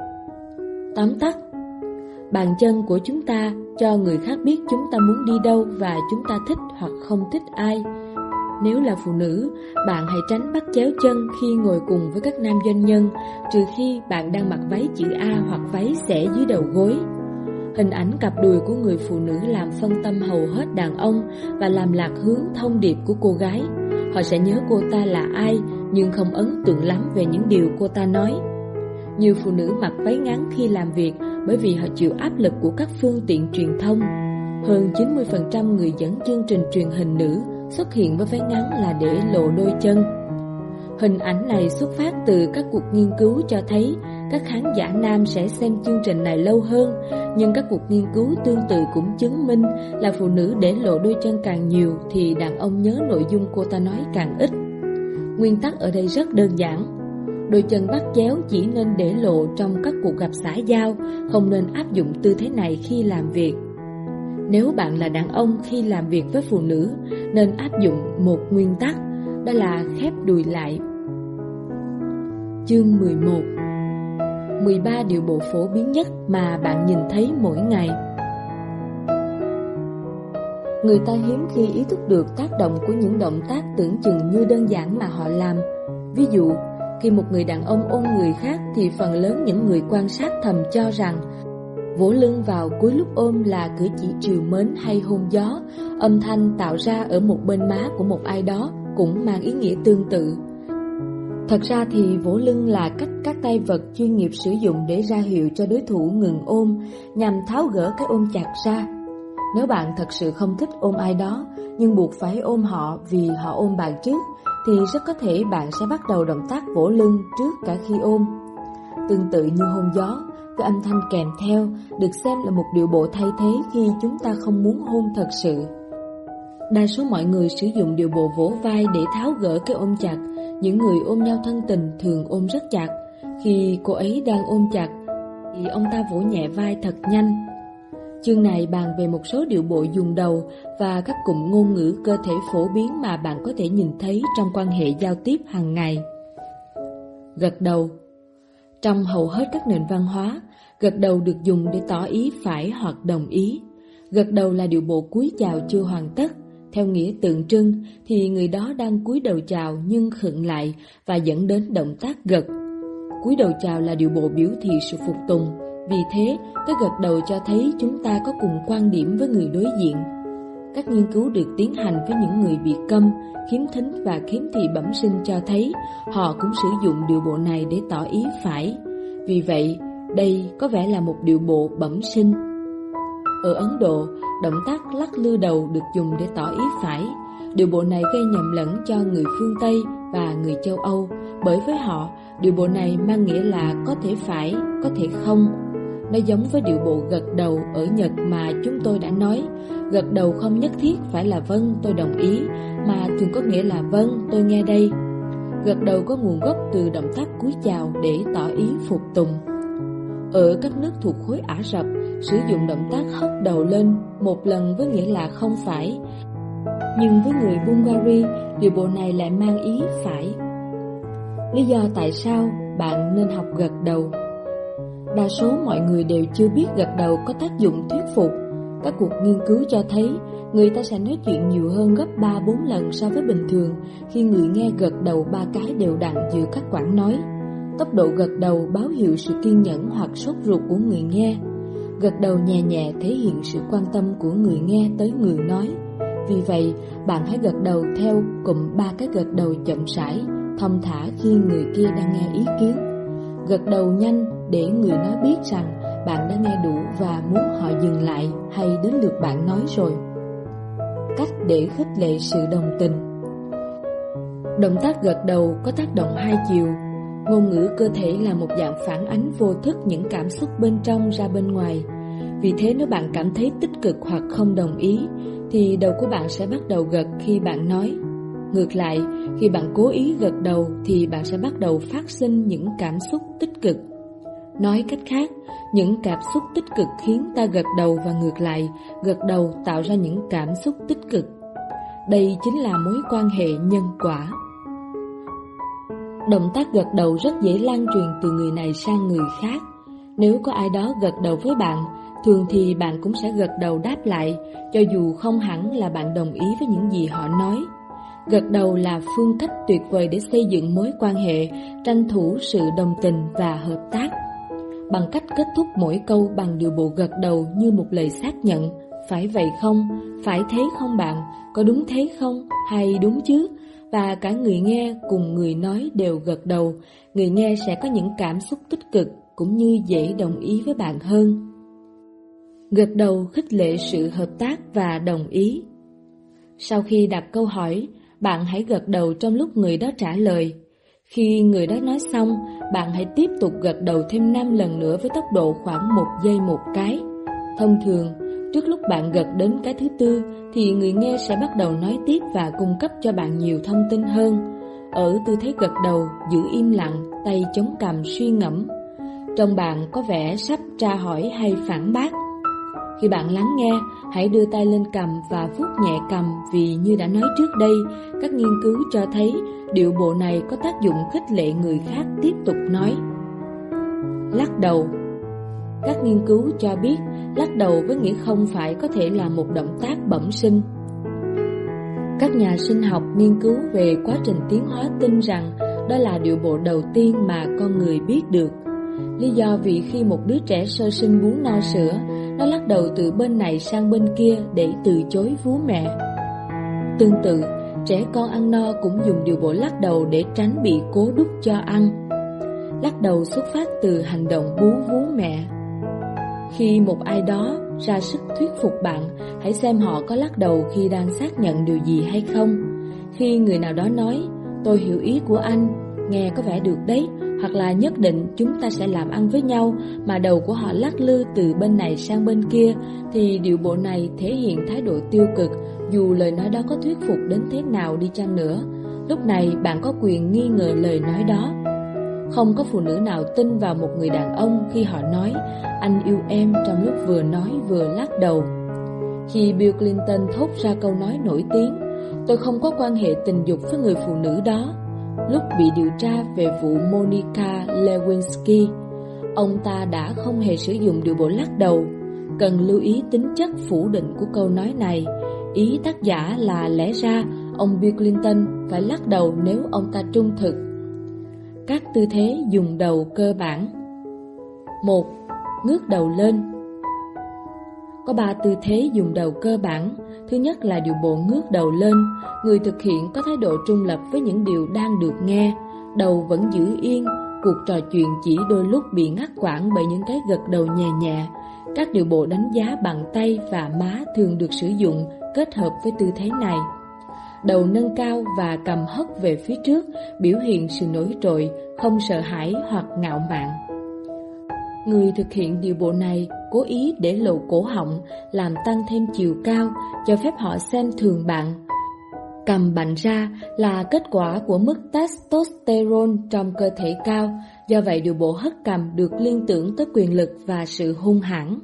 S1: Tóm tắt, bàn chân của chúng ta cho người khác biết chúng ta muốn đi đâu và chúng ta thích hoặc không thích ai. Nếu là phụ nữ, bạn hãy tránh bắt chéo chân khi ngồi cùng với các nam doanh nhân, trừ khi bạn đang mặc váy chữ A hoặc váy xẻ dưới đầu gối. Hình ảnh cặp đùi của người phụ nữ làm phân tâm hầu hết đàn ông và làm lạc hướng thông điệp của cô gái. Họ sẽ nhớ cô ta là ai, nhưng không ấn tượng lắm về những điều cô ta nói. Nhiều phụ nữ mặc váy ngắn khi làm việc bởi vì họ chịu áp lực của các phương tiện truyền thông. Hơn chín mươi phần trăm người dẫn chương trình truyền hình nữ xuất hiện với váy ngắn là để lộ đôi chân. Hình ảnh này xuất phát từ các cuộc nghiên cứu cho thấy các khán giả nam sẽ xem chương trình này lâu hơn, nhưng các cuộc nghiên cứu tương tự cũng chứng minh là phụ nữ để lộ đôi chân càng nhiều thì đàn ông nhớ nội dung cô ta nói càng ít. Nguyên tắc ở đây rất đơn giản. Đôi chân bắt chéo chỉ nên để lộ trong các cuộc gặp xã giao, không nên áp dụng tư thế này khi làm việc. Nếu bạn là đàn ông khi làm việc với phụ nữ, nên áp dụng một nguyên tắc, đó là khép đùi lại. Chương mười một. mười ba điệu bộ phổ biến nhất mà bạn nhìn thấy mỗi ngày. Người ta hiếm khi ý thức được tác động của những động tác tưởng chừng như đơn giản mà họ làm. Ví dụ, khi một người đàn ông ôm người khác thì phần lớn những người quan sát thầm cho rằng vỗ lưng vào cuối lúc ôm là cử chỉ trìu mến hay hôn gió. Âm thanh tạo ra ở một bên má của một ai đó cũng mang ý nghĩa tương tự. Thật ra thì vỗ lưng là cách các tay vật chuyên nghiệp sử dụng để ra hiệu cho đối thủ ngừng ôm, nhằm tháo gỡ cái ôm chặt ra. Nếu bạn thật sự không thích ôm ai đó, nhưng buộc phải ôm họ vì họ ôm bạn trước, thì rất có thể bạn sẽ bắt đầu động tác vỗ lưng trước cả khi ôm. Tương tự như hôn gió, với âm thanh kèm theo, được xem là một điệu bộ thay thế khi chúng ta không muốn hôn thật sự. Đa số mọi người sử dụng điệu bộ vỗ vai để tháo gỡ cái ôm chặt. Những người ôm nhau thân tình thường ôm rất chặt. Khi cô ấy đang ôm chặt, thì ông ta vỗ nhẹ vai thật nhanh. Chương này bàn về một số điệu bộ dùng đầu và các cụm ngôn ngữ cơ thể phổ biến mà bạn có thể nhìn thấy trong quan hệ giao tiếp hàng ngày. Gật đầu. Trong hầu hết các nền văn hóa, gật đầu được dùng để tỏ ý phải hoặc đồng ý. Gật đầu là điệu bộ cúi chào chưa hoàn tất. Theo nghĩa tượng trưng thì người đó đang cúi đầu chào nhưng khựng lại và dẫn đến động tác gật. Cúi đầu chào là điệu bộ biểu thị sự phục tùng. Vì thế, cái gật đầu cho thấy chúng ta có cùng quan điểm với người đối diện. Các nghiên cứu được tiến hành với những người bị câm, khiếm thính và khiếm thị bẩm sinh cho thấy họ cũng sử dụng điệu bộ này để tỏ ý phải. Vì vậy, đây có vẻ là một điệu bộ bẩm sinh. Ở Ấn Độ, động tác lắc lư đầu được dùng để tỏ ý phải. Điệu bộ này gây nhầm lẫn cho người phương Tây và người châu Âu, bởi với họ, điệu bộ này mang nghĩa là có thể phải, có thể không. Nó giống với điệu bộ gật đầu ở Nhật mà chúng tôi đã nói. Gật đầu không nhất thiết phải là vâng, tôi đồng ý, mà thường có nghĩa là vâng, tôi nghe đây. Gật đầu có nguồn gốc từ động tác cúi chào để tỏ ý phục tùng. Ở các nước thuộc khối Ả Rập, sử dụng động tác hất đầu lên một lần với nghĩa là không phải. Nhưng với người Bulgari, điệu bộ này lại mang ý phải. Lý do tại sao bạn nên học gật đầu? Đa số mọi người đều chưa biết gật đầu có tác dụng thuyết phục. Các cuộc nghiên cứu cho thấy người ta sẽ nói chuyện nhiều hơn gấp ba bốn lần so với bình thường khi người nghe gật đầu ba cái đều đặn giữa các quãng nói. Tốc độ gật đầu báo hiệu sự kiên nhẫn hoặc sốt ruột của người nghe. Gật đầu nhẹ nhẹ thể hiện sự quan tâm của người nghe tới người nói. Vì vậy, bạn hãy gật đầu theo cụm ba cái gật đầu chậm rãi, thong thả khi người kia đang nghe ý kiến. Gật đầu nhanh để người nói biết rằng bạn đã nghe đủ và muốn họ dừng lại hay đến lượt bạn nói rồi. Cách để khích lệ sự đồng tình. Động tác gật đầu có tác động hai chiều. Ngôn ngữ cơ thể là một dạng phản ánh vô thức những cảm xúc bên trong ra bên ngoài. Vì thế nếu bạn cảm thấy tích cực hoặc không đồng ý, thì đầu của bạn sẽ bắt đầu gật khi bạn nói. Ngược lại, khi bạn cố ý gật đầu thì bạn sẽ bắt đầu phát sinh những cảm xúc tích cực. Nói cách khác, những cảm xúc tích cực khiến ta gật đầu và ngược lại, gật đầu tạo ra những cảm xúc tích cực. Đây chính là mối quan hệ nhân quả. Động tác gật đầu rất dễ lan truyền từ người này sang người khác. Nếu có ai đó gật đầu với bạn, thường thì bạn cũng sẽ gật đầu đáp lại, cho dù không hẳn là bạn đồng ý với những gì họ nói. Gật đầu là phương cách tuyệt vời để xây dựng mối quan hệ, tranh thủ sự đồng tình và hợp tác. Bằng cách kết thúc mỗi câu bằng điệu bộ gật đầu như một lời xác nhận, phải vậy không, phải thế không bạn, có đúng thế không, hay đúng chứ, và cả người nghe cùng người nói đều gật đầu, người nghe sẽ có những cảm xúc tích cực cũng như dễ đồng ý với bạn hơn. Gật đầu khích lệ sự hợp tác và đồng ý. Sau khi đặt câu hỏi, bạn hãy gật đầu trong lúc người đó trả lời. Khi người đó nói xong, bạn hãy tiếp tục gật đầu thêm năm lần nữa với tốc độ khoảng một giây một cái. Thông thường, trước lúc bạn gật đến cái thứ tư, thì người nghe sẽ bắt đầu nói tiếp và cung cấp cho bạn nhiều thông tin hơn. Ở tư thế gật đầu, giữ im lặng, tay chống cằm suy ngẫm. Trông bạn có vẻ sắp tra hỏi hay phản bác. Khi bạn lắng nghe, hãy đưa tay lên cằm và vuốt nhẹ cằm, vì như đã nói trước đây, các nghiên cứu cho thấy điệu bộ này có tác dụng khích lệ người khác tiếp tục nói. Lắc đầu. Các nghiên cứu cho biết lắc đầu với nghĩa không phải có thể là một động tác bẩm sinh. Các nhà sinh học nghiên cứu về quá trình tiến hóa tin rằng đó là điệu bộ đầu tiên mà con người biết được. Lý do vì khi một đứa trẻ sơ sinh bú no sữa, nó lắc đầu từ bên này sang bên kia để từ chối vú mẹ. Tương tự, trẻ con ăn no cũng dùng điệu bộ lắc đầu để tránh bị cố đút cho ăn. Lắc đầu xuất phát từ hành động bú vú mẹ. Khi một ai đó ra sức thuyết phục bạn, hãy xem họ có lắc đầu khi đang xác nhận điều gì hay không. Khi người nào đó nói, tôi hiểu ý của anh, nghe có vẻ được đấy, hoặc là nhất định chúng ta sẽ làm ăn với nhau, mà đầu của họ lắc lư từ bên này sang bên kia, thì điệu bộ này thể hiện thái độ tiêu cực, dù lời nói đó có thuyết phục đến thế nào đi chăng nữa. Lúc này bạn có quyền nghi ngờ lời nói đó. Không có phụ nữ nào tin vào một người đàn ông khi họ nói anh yêu em trong lúc vừa nói vừa lắc đầu. Khi Bill Clinton thốt ra câu nói nổi tiếng, tôi không có quan hệ tình dục với người phụ nữ đó, lúc bị điều tra về vụ Monica Lewinsky, ông ta đã không hề sử dụng điệu bộ lắc đầu. Cần lưu ý tính chất phủ định của câu nói này. Ý tác giả là lẽ ra ông Bill Clinton phải lắc đầu nếu ông ta trung thực. Các tư thế dùng đầu cơ bản. một. Ngước đầu lên. Có ba tư thế dùng đầu cơ bản. Thứ nhất là điệu bộ ngước đầu lên. Người thực hiện có thái độ trung lập với những điều đang được nghe, đầu vẫn giữ yên. Cuộc trò chuyện chỉ đôi lúc bị ngắt quãng bởi những cái gật đầu nhẹ nhẹ. Các điệu bộ đánh giá bằng tay và má thường được sử dụng kết hợp với tư thế này. Đầu nâng cao và cằm hất về phía trước, biểu hiện sự nổi trội, không sợ hãi hoặc ngạo mạn. Người thực hiện điệu bộ này cố ý để lộ cổ họng, làm tăng thêm chiều cao, cho phép họ xem thường bạn. Cằm bạnh ra là kết quả của mức testosterone trong cơ thể cao, do vậy điệu bộ hất cằm được liên tưởng tới quyền lực và sự hung hãn.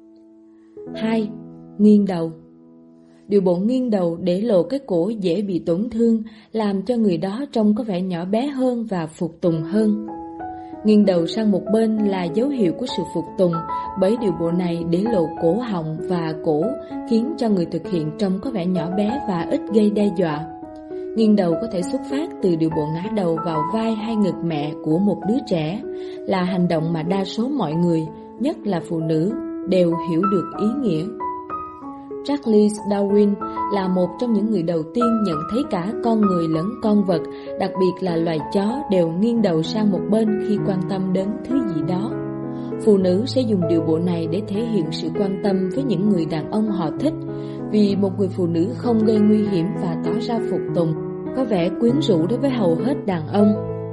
S1: hai. Nghiêng đầu. Điệu bộ nghiêng đầu để lộ cái cổ dễ bị tổn thương, làm cho người đó trông có vẻ nhỏ bé hơn và phục tùng hơn. Nghiêng đầu sang một bên là dấu hiệu của sự phục tùng, bởi điệu bộ này để lộ cổ họng và cổ khiến cho người thực hiện trông có vẻ nhỏ bé và ít gây đe dọa. Nghiêng đầu có thể xuất phát từ điệu bộ ngã đầu vào vai hay ngực mẹ của một đứa trẻ, là hành động mà đa số mọi người, nhất là phụ nữ, đều hiểu được ý nghĩa. Charles Darwin là một trong những người đầu tiên nhận thấy cả con người lẫn con vật, đặc biệt là loài chó, đều nghiêng đầu sang một bên khi quan tâm đến thứ gì đó. Phụ nữ sẽ dùng điệu bộ này để thể hiện sự quan tâm với những người đàn ông họ thích, vì một người phụ nữ không gây nguy hiểm và tỏ ra phục tùng, có vẻ quyến rũ đối với hầu hết đàn ông.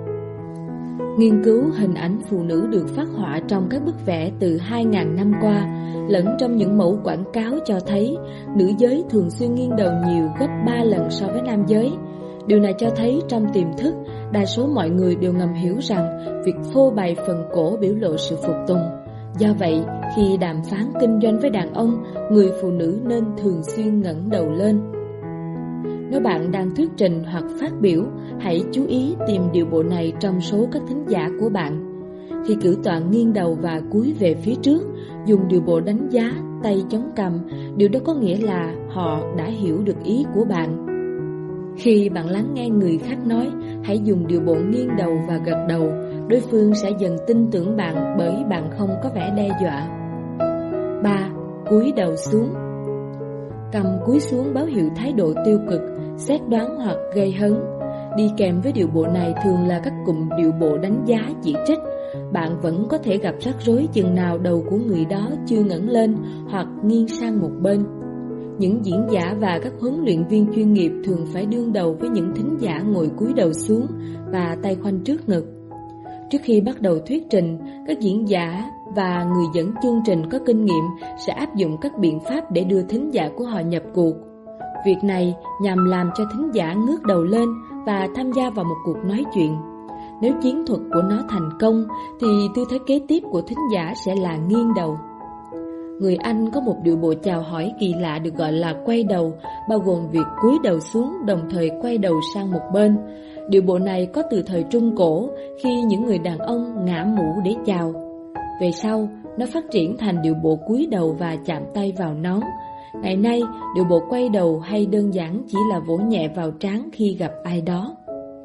S1: Nghiên cứu hình ảnh phụ nữ được phác họa trong các bức vẽ từ hai nghìn năm qua, lẫn trong những mẫu quảng cáo cho thấy nữ giới thường xuyên nghiêng đầu nhiều gấp ba lần so với nam giới. Điều này cho thấy trong tiềm thức, đa số mọi người đều ngầm hiểu rằng việc phô bày phần cổ biểu lộ sự phục tùng. Do vậy, khi đàm phán kinh doanh với đàn ông, người phụ nữ nên thường xuyên ngẩng đầu lên. Nếu bạn đang thuyết trình hoặc phát biểu, hãy chú ý tìm điệu bộ này trong số các thính giả của bạn. Khi cử tọa nghiêng đầu và cúi về phía trước, dùng điệu bộ đánh giá, tay chống cằm, điều đó có nghĩa là họ đã hiểu được ý của bạn. Khi bạn lắng nghe người khác nói, hãy dùng điệu bộ nghiêng đầu và gật đầu, đối phương sẽ dần tin tưởng bạn bởi bạn không có vẻ đe dọa. ba. Cúi đầu xuống. Cầm cúi xuống báo hiệu thái độ tiêu cực, xét đoán hoặc gây hấn. Đi kèm với điệu bộ này thường là các cụm điệu bộ đánh giá, chỉ trích. Bạn vẫn có thể gặp rắc rối chừng nào đầu của người đó chưa ngẩng lên hoặc nghiêng sang một bên. Những diễn giả và các huấn luyện viên chuyên nghiệp thường phải đương đầu với những thính giả ngồi cúi đầu xuống và tay khoanh trước ngực. Trước khi bắt đầu thuyết trình, các diễn giả và người dẫn chương trình có kinh nghiệm sẽ áp dụng các biện pháp để đưa thính giả của họ nhập cuộc. Việc này nhằm làm cho thính giả ngước đầu lên và tham gia vào một cuộc nói chuyện. Nếu chiến thuật của nó thành công, thì tư thế kế tiếp của thính giả sẽ là nghiêng đầu. Người Anh có một điệu bộ chào hỏi kỳ lạ được gọi là quay đầu, bao gồm việc cúi đầu xuống đồng thời quay đầu sang một bên. Điệu bộ này có từ thời Trung Cổ, khi những người đàn ông ngả mũ để chào. Về sau, nó phát triển thành điệu bộ cúi đầu và chạm tay vào nón. Ngày nay, điệu bộ quay đầu hay đơn giản chỉ là vỗ nhẹ vào trán khi gặp ai đó.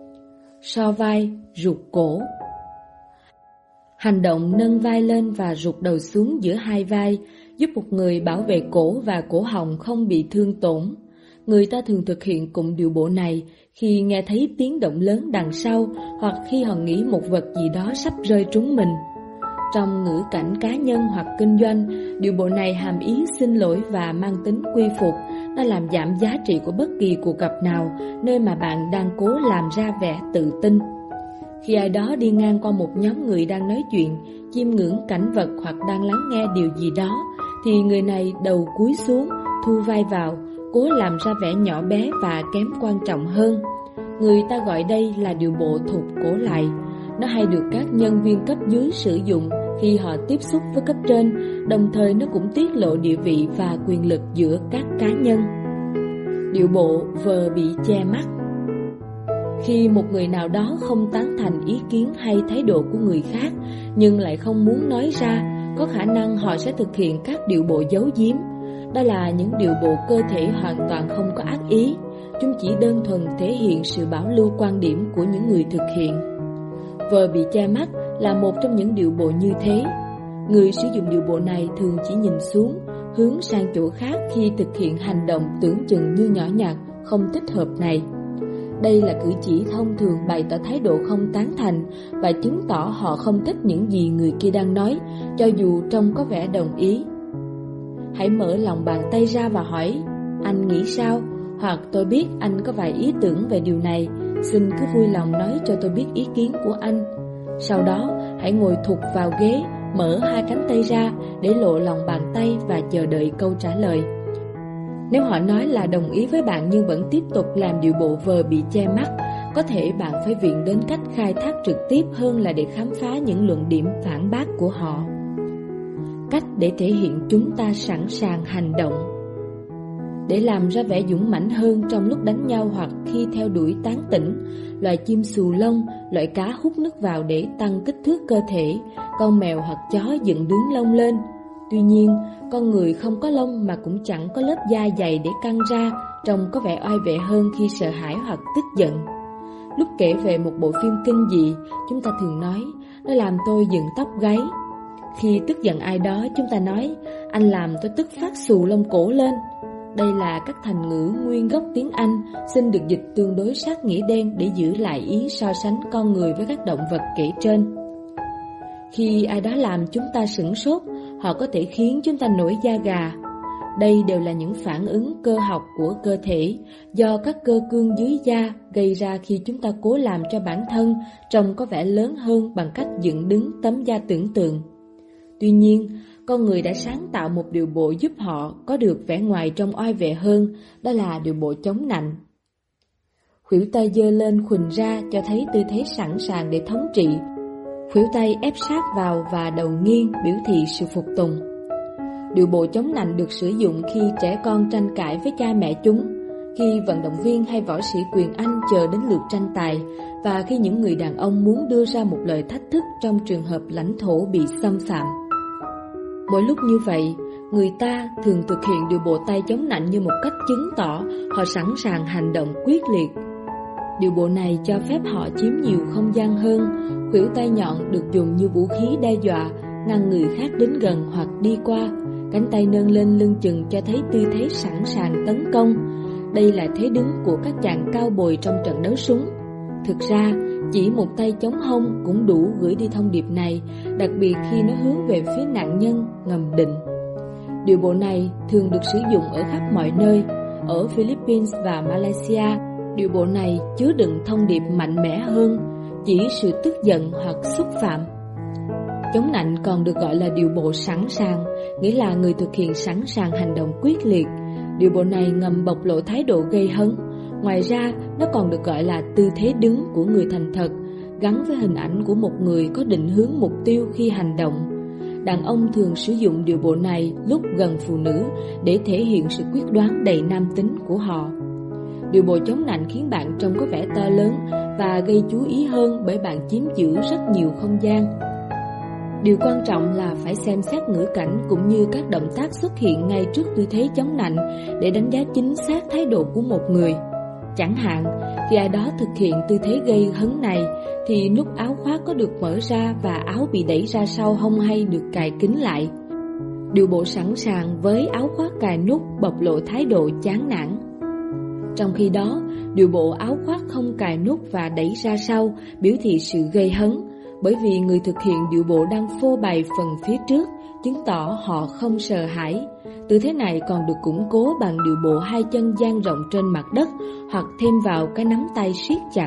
S1: So vai, rụt cổ. Hành động nâng vai lên và rụt đầu xuống giữa hai vai giúp một người bảo vệ cổ và cổ họng không bị thương tổn. Người ta thường thực hiện cụm điệu bộ này khi nghe thấy tiếng động lớn đằng sau hoặc khi họ nghĩ một vật gì đó sắp rơi trúng mình. Trong ngữ cảnh cá nhân hoặc kinh doanh, điệu bộ này hàm ý xin lỗi và mang tính quy phục. Nó làm giảm giá trị của bất kỳ cuộc gặp nào nơi mà bạn đang cố làm ra vẻ tự tin. Khi ai đó đi ngang qua một nhóm người đang nói chuyện, chiêm ngưỡng cảnh vật hoặc đang lắng nghe điều gì đó, thì người này đầu cúi xuống, thu vai vào, cố làm ra vẻ nhỏ bé và kém quan trọng hơn. Người ta gọi đây là điệu bộ thụt cổ lại. Nó hay được các nhân viên cấp dưới sử dụng khi họ tiếp xúc với cấp trên, đồng thời nó cũng tiết lộ địa vị và quyền lực giữa các cá nhân. Điệu bộ vờ bị che mắt. Khi một người nào đó không tán thành ý kiến hay thái độ của người khác, nhưng lại không muốn nói ra, có khả năng họ sẽ thực hiện các điệu bộ giấu giếm. Đó là những điệu bộ cơ thể hoàn toàn không có ác ý. Chúng chỉ đơn thuần thể hiện sự bảo lưu quan điểm của những người thực hiện. Vờ bị che mắt là một trong những điệu bộ như thế. Người sử dụng điệu bộ này thường chỉ nhìn xuống, hướng sang chỗ khác khi thực hiện hành động tưởng chừng như nhỏ nhặt, không thích hợp này. Đây là cử chỉ thông thường bày tỏ thái độ không tán thành và chứng tỏ họ không thích những gì người kia đang nói, cho dù trông có vẻ đồng ý. Hãy mở lòng bàn tay ra và hỏi, anh nghĩ sao? Hoặc tôi biết anh có vài ý tưởng về điều này, xin cứ vui lòng nói cho tôi biết ý kiến của anh. Sau đó, hãy ngồi thụt vào ghế, mở hai cánh tay ra để lộ lòng bàn tay và chờ đợi câu trả lời. Nếu họ nói là đồng ý với bạn nhưng vẫn tiếp tục làm điệu bộ vờ bị che mắt, có thể bạn phải viện đến cách khai thác trực tiếp hơn là để khám phá những luận điểm phản bác của họ. Cách để thể hiện chúng ta sẵn sàng hành động. Để làm ra vẻ dũng mãnh hơn trong lúc đánh nhau hoặc khi theo đuổi tán tỉnh, loài chim xù lông, loại cá hút nước vào để tăng kích thước cơ thể, con mèo hoặc chó dựng đứng lông lên. Tuy nhiên, con người không có lông mà cũng chẳng có lớp da dày để căng ra, trông có vẻ oai vệ hơn khi sợ hãi hoặc tức giận. Lúc kể về một bộ phim kinh dị, chúng ta thường nói, nó làm tôi dựng tóc gáy. Khi tức giận ai đó, chúng ta nói, anh làm tôi tức phát xù lông cổ lên. Đây là các thành ngữ nguyên gốc tiếng Anh, xin được dịch tương đối sát nghĩa đen để giữ lại ý so sánh con người với các động vật kể trên. Khi ai đó làm chúng ta sửng sốt, họ có thể khiến chúng ta nổi da gà. Đây đều là những phản ứng cơ học của cơ thể do các cơ cương dưới da gây ra khi chúng ta cố làm cho bản thân trông có vẻ lớn hơn bằng cách dựng đứng tấm da tưởng tượng. Tuy nhiên, con người đã sáng tạo một điệu bộ giúp họ có được vẻ ngoài trông oai vệ hơn, đó là điệu bộ chống nạnh. Khuỷu tay giơ lên khuỳnh ra cho thấy tư thế sẵn sàng để thống trị. Khuỷu tay ép sát vào và đầu nghiêng biểu thị sự phục tùng. Điệu bộ chống nạnh được sử dụng khi trẻ con tranh cãi với cha mẹ chúng, khi vận động viên hay võ sĩ quyền Anh chờ đến lượt tranh tài, và khi những người đàn ông muốn đưa ra một lời thách thức trong trường hợp lãnh thổ bị xâm phạm. Mỗi lúc như vậy, người ta thường thực hiện điệu bộ tay chống nạnh như một cách chứng tỏ họ sẵn sàng hành động quyết liệt. Điệu bộ này cho phép họ chiếm nhiều không gian hơn, khuỷu tay nhọn được dùng như vũ khí đe dọa, ngăn người khác đến gần hoặc đi qua. Cánh tay nâng lên lưng chừng cho thấy tư thế sẵn sàng tấn công. Đây là thế đứng của các chàng cao bồi trong trận đấu súng. Thực ra, chỉ một tay chống hông cũng đủ gửi đi thông điệp này, đặc biệt khi nó hướng về phía nạn nhân ngầm định. Điệu bộ này thường được sử dụng ở khắp mọi nơi. Ở Philippines và Malaysia, điệu bộ này chứa đựng thông điệp mạnh mẽ hơn, chỉ sự tức giận hoặc xúc phạm. Chống nạnh còn được gọi là điệu bộ sẵn sàng, nghĩa là người thực hiện sẵn sàng hành động quyết liệt. Điệu bộ này ngầm bộc lộ thái độ gây hấn. Ngoài ra, nó còn được gọi là tư thế đứng của người thành thật, gắn với hình ảnh của một người có định hướng mục tiêu khi hành động. Đàn ông thường sử dụng điệu bộ này lúc gần phụ nữ để thể hiện sự quyết đoán đầy nam tính của họ. Điệu bộ chống nạnh khiến bạn trông có vẻ to lớn và gây chú ý hơn bởi bạn chiếm giữ rất nhiều không gian. Điều quan trọng là phải xem xét ngữ cảnh cũng như các động tác xuất hiện ngay trước tư thế chống nạnh để đánh giá chính xác thái độ của một người. Chẳng hạn, khi ai đó thực hiện tư thế gây hấn này thì nút áo khoác có được mở ra và áo bị đẩy ra sau hông hay được cài kín lại. Điệu bộ sẵn sàng với áo khoác cài nút bộc lộ thái độ chán nản. Trong khi đó, điệu bộ áo khoác không cài nút và đẩy ra sau biểu thị sự gây hấn, bởi vì người thực hiện điệu bộ đang phô bày phần phía trước, chứng tỏ họ không sợ hãi. Tư thế này còn được củng cố bằng điệu bộ hai chân dang rộng trên mặt đất hoặc thêm vào cái nắm tay siết chặt.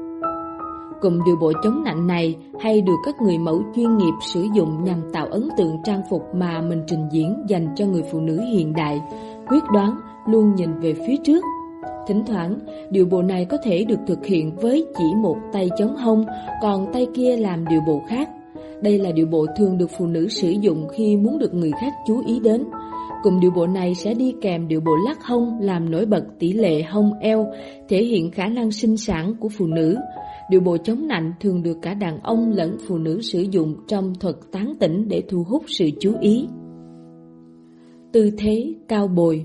S1: Cụm điệu bộ chống nạnh này hay được các người mẫu chuyên nghiệp sử dụng nhằm tạo ấn tượng trang phục mà mình trình diễn dành cho người phụ nữ hiện đại, quyết đoán, luôn nhìn về phía trước. Thỉnh thoảng, điệu bộ này có thể được thực hiện với chỉ một tay chống hông, còn tay kia làm điệu bộ khác. Đây là điệu bộ thường được phụ nữ sử dụng khi muốn được người khác chú ý đến. Cụm điệu bộ này sẽ đi kèm điệu bộ lắc hông làm nổi bật tỷ lệ hông eo, thể hiện khả năng sinh sản của phụ nữ. Điệu bộ chống nạnh thường được cả đàn ông lẫn phụ nữ sử dụng trong thuật tán tỉnh để thu hút sự chú ý. Tư thế cao bồi.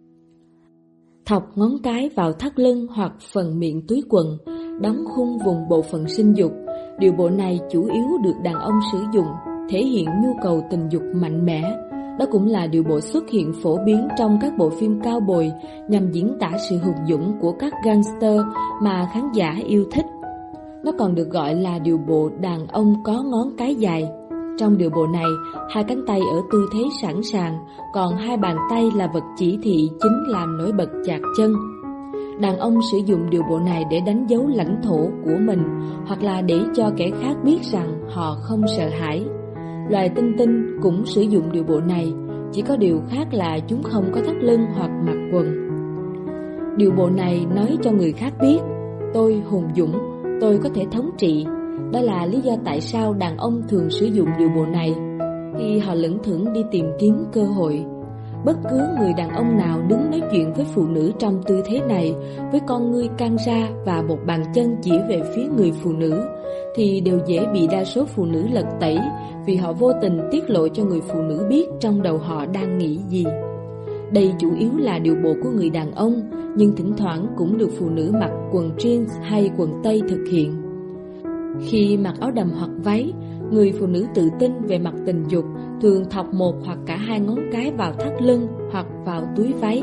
S1: Thọc ngón cái vào thắt lưng hoặc phần miệng túi quần, đóng khung vùng bộ phận sinh dục. Điệu bộ này chủ yếu được đàn ông sử dụng, thể hiện nhu cầu tình dục mạnh mẽ. Đó cũng là điệu bộ xuất hiện phổ biến trong các bộ phim cao bồi nhằm diễn tả sự hùng dũng của các gangster mà khán giả yêu thích. Nó còn được gọi là điệu bộ đàn ông có ngón cái dài. Trong điệu bộ này, hai cánh tay ở tư thế sẵn sàng, còn hai bàn tay là vật chỉ thị chính làm nổi bật chạc chân. Đàn ông sử dụng điệu bộ này để đánh dấu lãnh thổ của mình, hoặc là để cho kẻ khác biết rằng họ không sợ hãi. Loài tinh tinh cũng sử dụng điệu bộ này, chỉ có điều khác là chúng không có thắt lưng hoặc mặc quần. Điệu bộ này nói cho người khác biết, tôi hùng dũng, tôi có thể thống trị. Đó là lý do tại sao đàn ông thường sử dụng điệu bộ này khi họ lững thững đi tìm kiếm cơ hội. Bất cứ người đàn ông nào đứng nói chuyện với phụ nữ trong tư thế này, với con ngươi căng ra và một bàn chân chỉ về phía người phụ nữ, thì đều dễ bị đa số phụ nữ lật tẩy, vì họ vô tình tiết lộ cho người phụ nữ biết trong đầu họ đang nghĩ gì. Đây chủ yếu là điệu bộ của người đàn ông, nhưng thỉnh thoảng cũng được phụ nữ mặc quần jeans hay quần tây thực hiện. Khi mặc áo đầm hoặc váy, người phụ nữ tự tin về mặt tình dục thường thọc một hoặc cả hai ngón cái vào thắt lưng hoặc vào túi váy.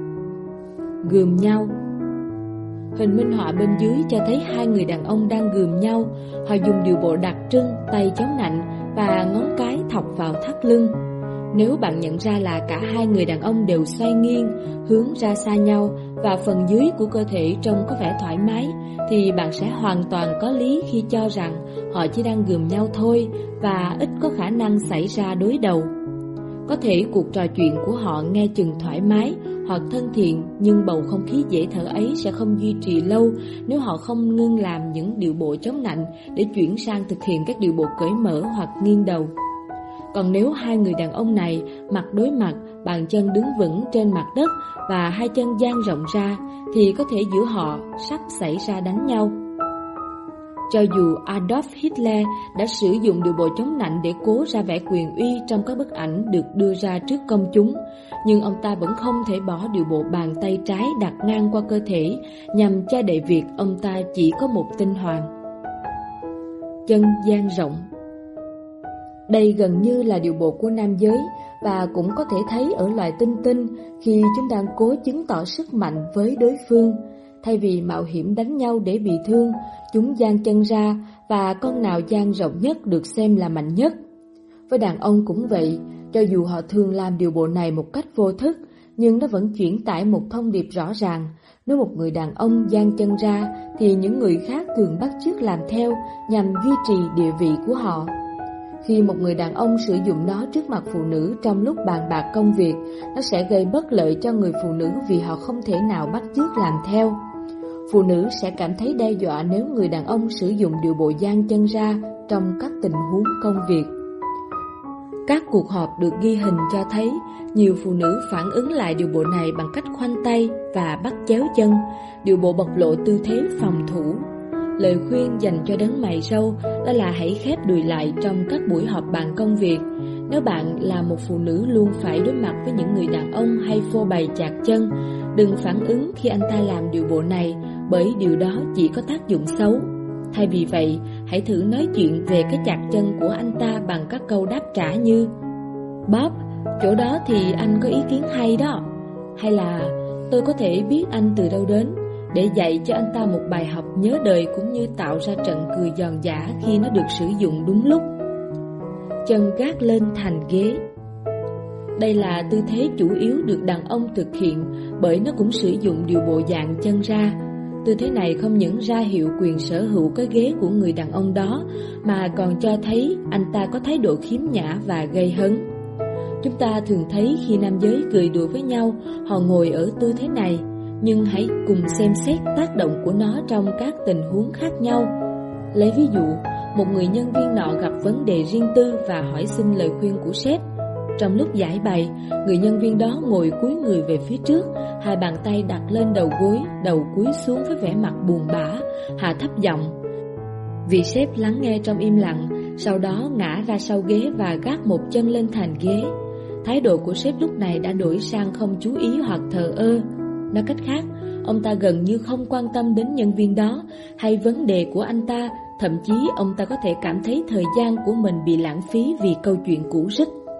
S1: Gườm nhau. Hình minh họa bên dưới cho thấy hai người đàn ông đang gườm nhau. Họ dùng điệu bộ đặc trưng tay chống nạnh và ngón cái thọc vào thắt lưng. Nếu bạn nhận ra là cả hai người đàn ông đều xoay nghiêng, hướng ra xa nhau và phần dưới của cơ thể trông có vẻ thoải mái, thì bạn sẽ hoàn toàn có lý khi cho rằng họ chỉ đang gườm nhau thôi và ít có khả năng xảy ra đối đầu. Có thể cuộc trò chuyện của họ nghe chừng thoải mái hoặc thân thiện, nhưng bầu không khí dễ thở ấy sẽ không duy trì lâu nếu họ không ngưng làm những điệu bộ chống nạnh để chuyển sang thực hiện các điệu bộ cởi mở hoặc nghiêng đầu. Còn nếu hai người đàn ông này mặt đối mặt, bàn chân đứng vững trên mặt đất và hai chân dang rộng ra, thì có thể giữa họ sắp xảy ra đánh nhau. Cho dù Adolf Hitler đã sử dụng điệu bộ chống nạnh để cố ra vẻ quyền uy trong các bức ảnh được đưa ra trước công chúng, nhưng ông ta vẫn không thể bỏ điệu bộ bàn tay trái đặt ngang qua cơ thể nhằm che đậy việc ông ta chỉ có một tinh hoàn. Chân dang rộng. Đây gần như là điệu bộ của nam giới và cũng có thể thấy ở loài tinh tinh khi chúng đang cố chứng tỏ sức mạnh với đối phương. Thay vì mạo hiểm đánh nhau để bị thương, chúng dang chân ra và con nào dang rộng nhất được xem là mạnh nhất. Với đàn ông cũng vậy, cho dù họ thường làm điều bộ này một cách vô thức, nhưng nó vẫn chuyển tải một thông điệp rõ ràng. Nếu một người đàn ông dang chân ra, thì những người khác thường bắt chước làm theo nhằm duy trì địa vị của họ. Khi một người đàn ông sử dụng nó trước mặt phụ nữ trong lúc bàn bạc công việc, nó sẽ gây bất lợi cho người phụ nữ vì họ không thể nào bắt chước làm theo. Phụ nữ sẽ cảm thấy đe dọa nếu người đàn ông sử dụng điệu bộ dang chân ra trong các tình huống công việc. Các cuộc họp được ghi hình cho thấy nhiều phụ nữ phản ứng lại điệu bộ này bằng cách khoanh tay và bắt chéo chân, điệu bộ bộc lộ tư thế phòng thủ. Lời khuyên dành cho đấng mày râu đó là hãy khép đùi lại trong các buổi họp bàn công việc. Nếu bạn là một phụ nữ luôn phải đối mặt với những người đàn ông hay phô bày chạc chân, đừng phản ứng khi anh ta làm điệu bộ này, bởi điều đó chỉ có tác dụng xấu. Thay vì vậy, hãy thử nói chuyện về cái chạc chân của anh ta bằng các câu đáp trả như: Bob, chỗ đó thì anh có ý kiến hay đó. Hay là: tôi có thể biết anh từ đâu đến, để dạy cho anh ta một bài học nhớ đời cũng như tạo ra trận cười giòn giã khi nó được sử dụng đúng lúc. Chân gác lên thành ghế. Đây là tư thế chủ yếu được đàn ông thực hiện, bởi nó cũng sử dụng điệu bộ dạng chân ra. Tư thế này không những ra hiệu quyền sở hữu cái ghế của người đàn ông đó, mà còn cho thấy anh ta có thái độ khiếm nhã và gây hấn. Chúng ta thường thấy khi nam giới cười đùa với nhau, họ ngồi ở tư thế này, nhưng hãy cùng xem xét tác động của nó trong các tình huống khác nhau. Lấy ví dụ, một người nhân viên nọ gặp vấn đề riêng tư và hỏi xin lời khuyên của sếp. Trong lúc giải bày, người nhân viên đó ngồi cúi người về phía trước, hai bàn tay đặt lên đầu gối, đầu cúi xuống với vẻ mặt buồn bã, hạ thấp giọng. Vị sếp lắng nghe trong im lặng, sau đó ngã ra sau ghế và gác một chân lên thành ghế. Thái độ của sếp lúc này đã đổi sang không chú ý hoặc thờ ơ. Nói cách khác, ông ta gần như không quan tâm đến nhân viên đó hay vấn đề của anh ta, thậm chí ông ta có thể cảm thấy thời gian của mình bị lãng phí vì câu chuyện cũ rích.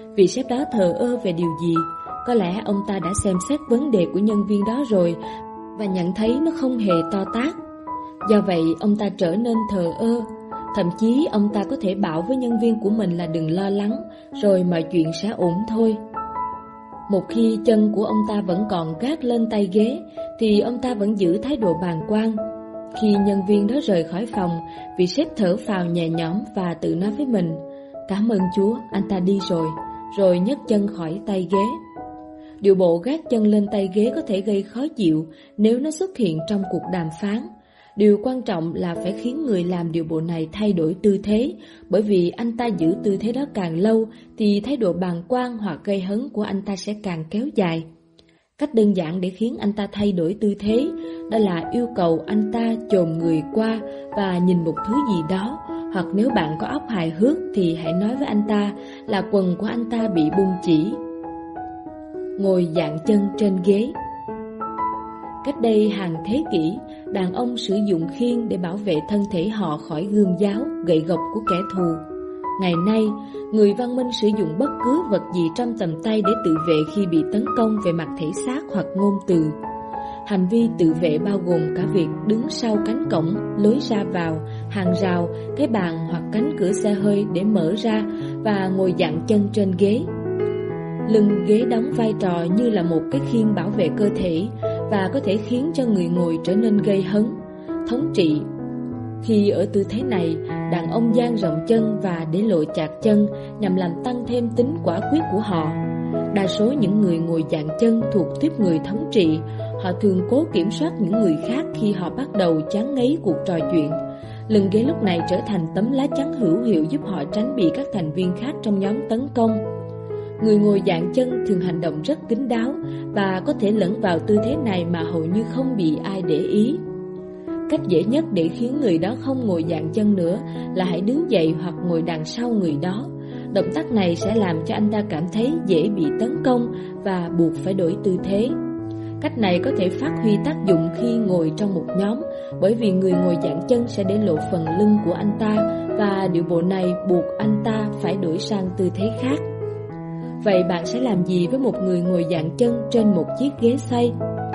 S1: Vị sếp đó thờ ơ về điều gì? Có lẽ ông ta đã xem xét vấn đề của nhân viên đó rồi và nhận thấy nó không hề to tát. Do vậy ông ta trở nên thờ ơ. Thậm chí ông ta có thể bảo với nhân viên của mình là đừng lo lắng, rồi mọi chuyện sẽ ổn thôi. Một khi chân của ông ta vẫn còn gác lên tay ghế thì ông ta vẫn giữ thái độ bàng quan. Khi nhân viên đó rời khỏi phòng, vị sếp thở phào nhẹ nhõm và tự nói với mình: cảm ơn Chúa, anh ta đi rồi, rồi nhấc chân khỏi tay ghế. Điệu bộ gác chân lên tay ghế có thể gây khó chịu nếu nó xuất hiện trong cuộc đàm phán. Điều quan trọng là phải khiến người làm điệu bộ này thay đổi tư thế, bởi vì anh ta giữ tư thế đó càng lâu thì thái độ bàng quan hoặc gây hấn của anh ta sẽ càng kéo dài. Cách đơn giản để khiến anh ta thay đổi tư thế đó là yêu cầu anh ta chồm người qua và nhìn một thứ gì đó, hoặc nếu bạn có óc hài hước thì hãy nói với anh ta là quần của anh ta bị bung chỉ. Ngồi dạn chân trên ghế. Cách đây hàng thế kỷ, đàn ông sử dụng khiên để bảo vệ thân thể họ khỏi gươm giáo, gậy gộc của kẻ thù. Ngày nay, người văn minh sử dụng bất cứ vật gì trong tầm tay để tự vệ khi bị tấn công về mặt thể xác hoặc ngôn từ. Hành vi tự vệ bao gồm cả việc đứng sau cánh cổng, lối ra vào, hàng rào, cái bàn hoặc cánh cửa xe hơi để mở ra và ngồi dạn chân trên ghế. Lưng ghế đóng vai trò như là một cái khiên bảo vệ cơ thể và có thể khiến cho người ngồi trở nên gây hấn, thống trị. Khi ở tư thế này, đàn ông dang rộng chân và để lộ chạc chân nhằm làm tăng thêm tính quả quyết của họ. Đa số những người ngồi dạn chân thuộc tuýp người thống trị. Họ thường cố kiểm soát những người khác khi họ bắt đầu chán ngấy cuộc trò chuyện. Lưng ghế lúc này trở thành tấm lá chắn hữu hiệu giúp họ tránh bị các thành viên khác trong nhóm tấn công. Người ngồi dạn chân thường hành động rất kín đáo và có thể lẫn vào tư thế này mà hầu như không bị ai để ý. Cách dễ nhất để khiến người đó không ngồi dạn chân nữa là hãy đứng dậy hoặc ngồi đằng sau người đó. Động tác này sẽ làm cho anh ta cảm thấy dễ bị tấn công và buộc phải đổi tư thế. Cách này có thể phát huy tác dụng khi ngồi trong một nhóm, bởi vì người ngồi dạn chân sẽ để lộ phần lưng của anh ta và điệu bộ này buộc anh ta phải đổi sang tư thế khác. Vậy bạn sẽ làm gì với một người ngồi dạn chân trên một chiếc ghế xoay?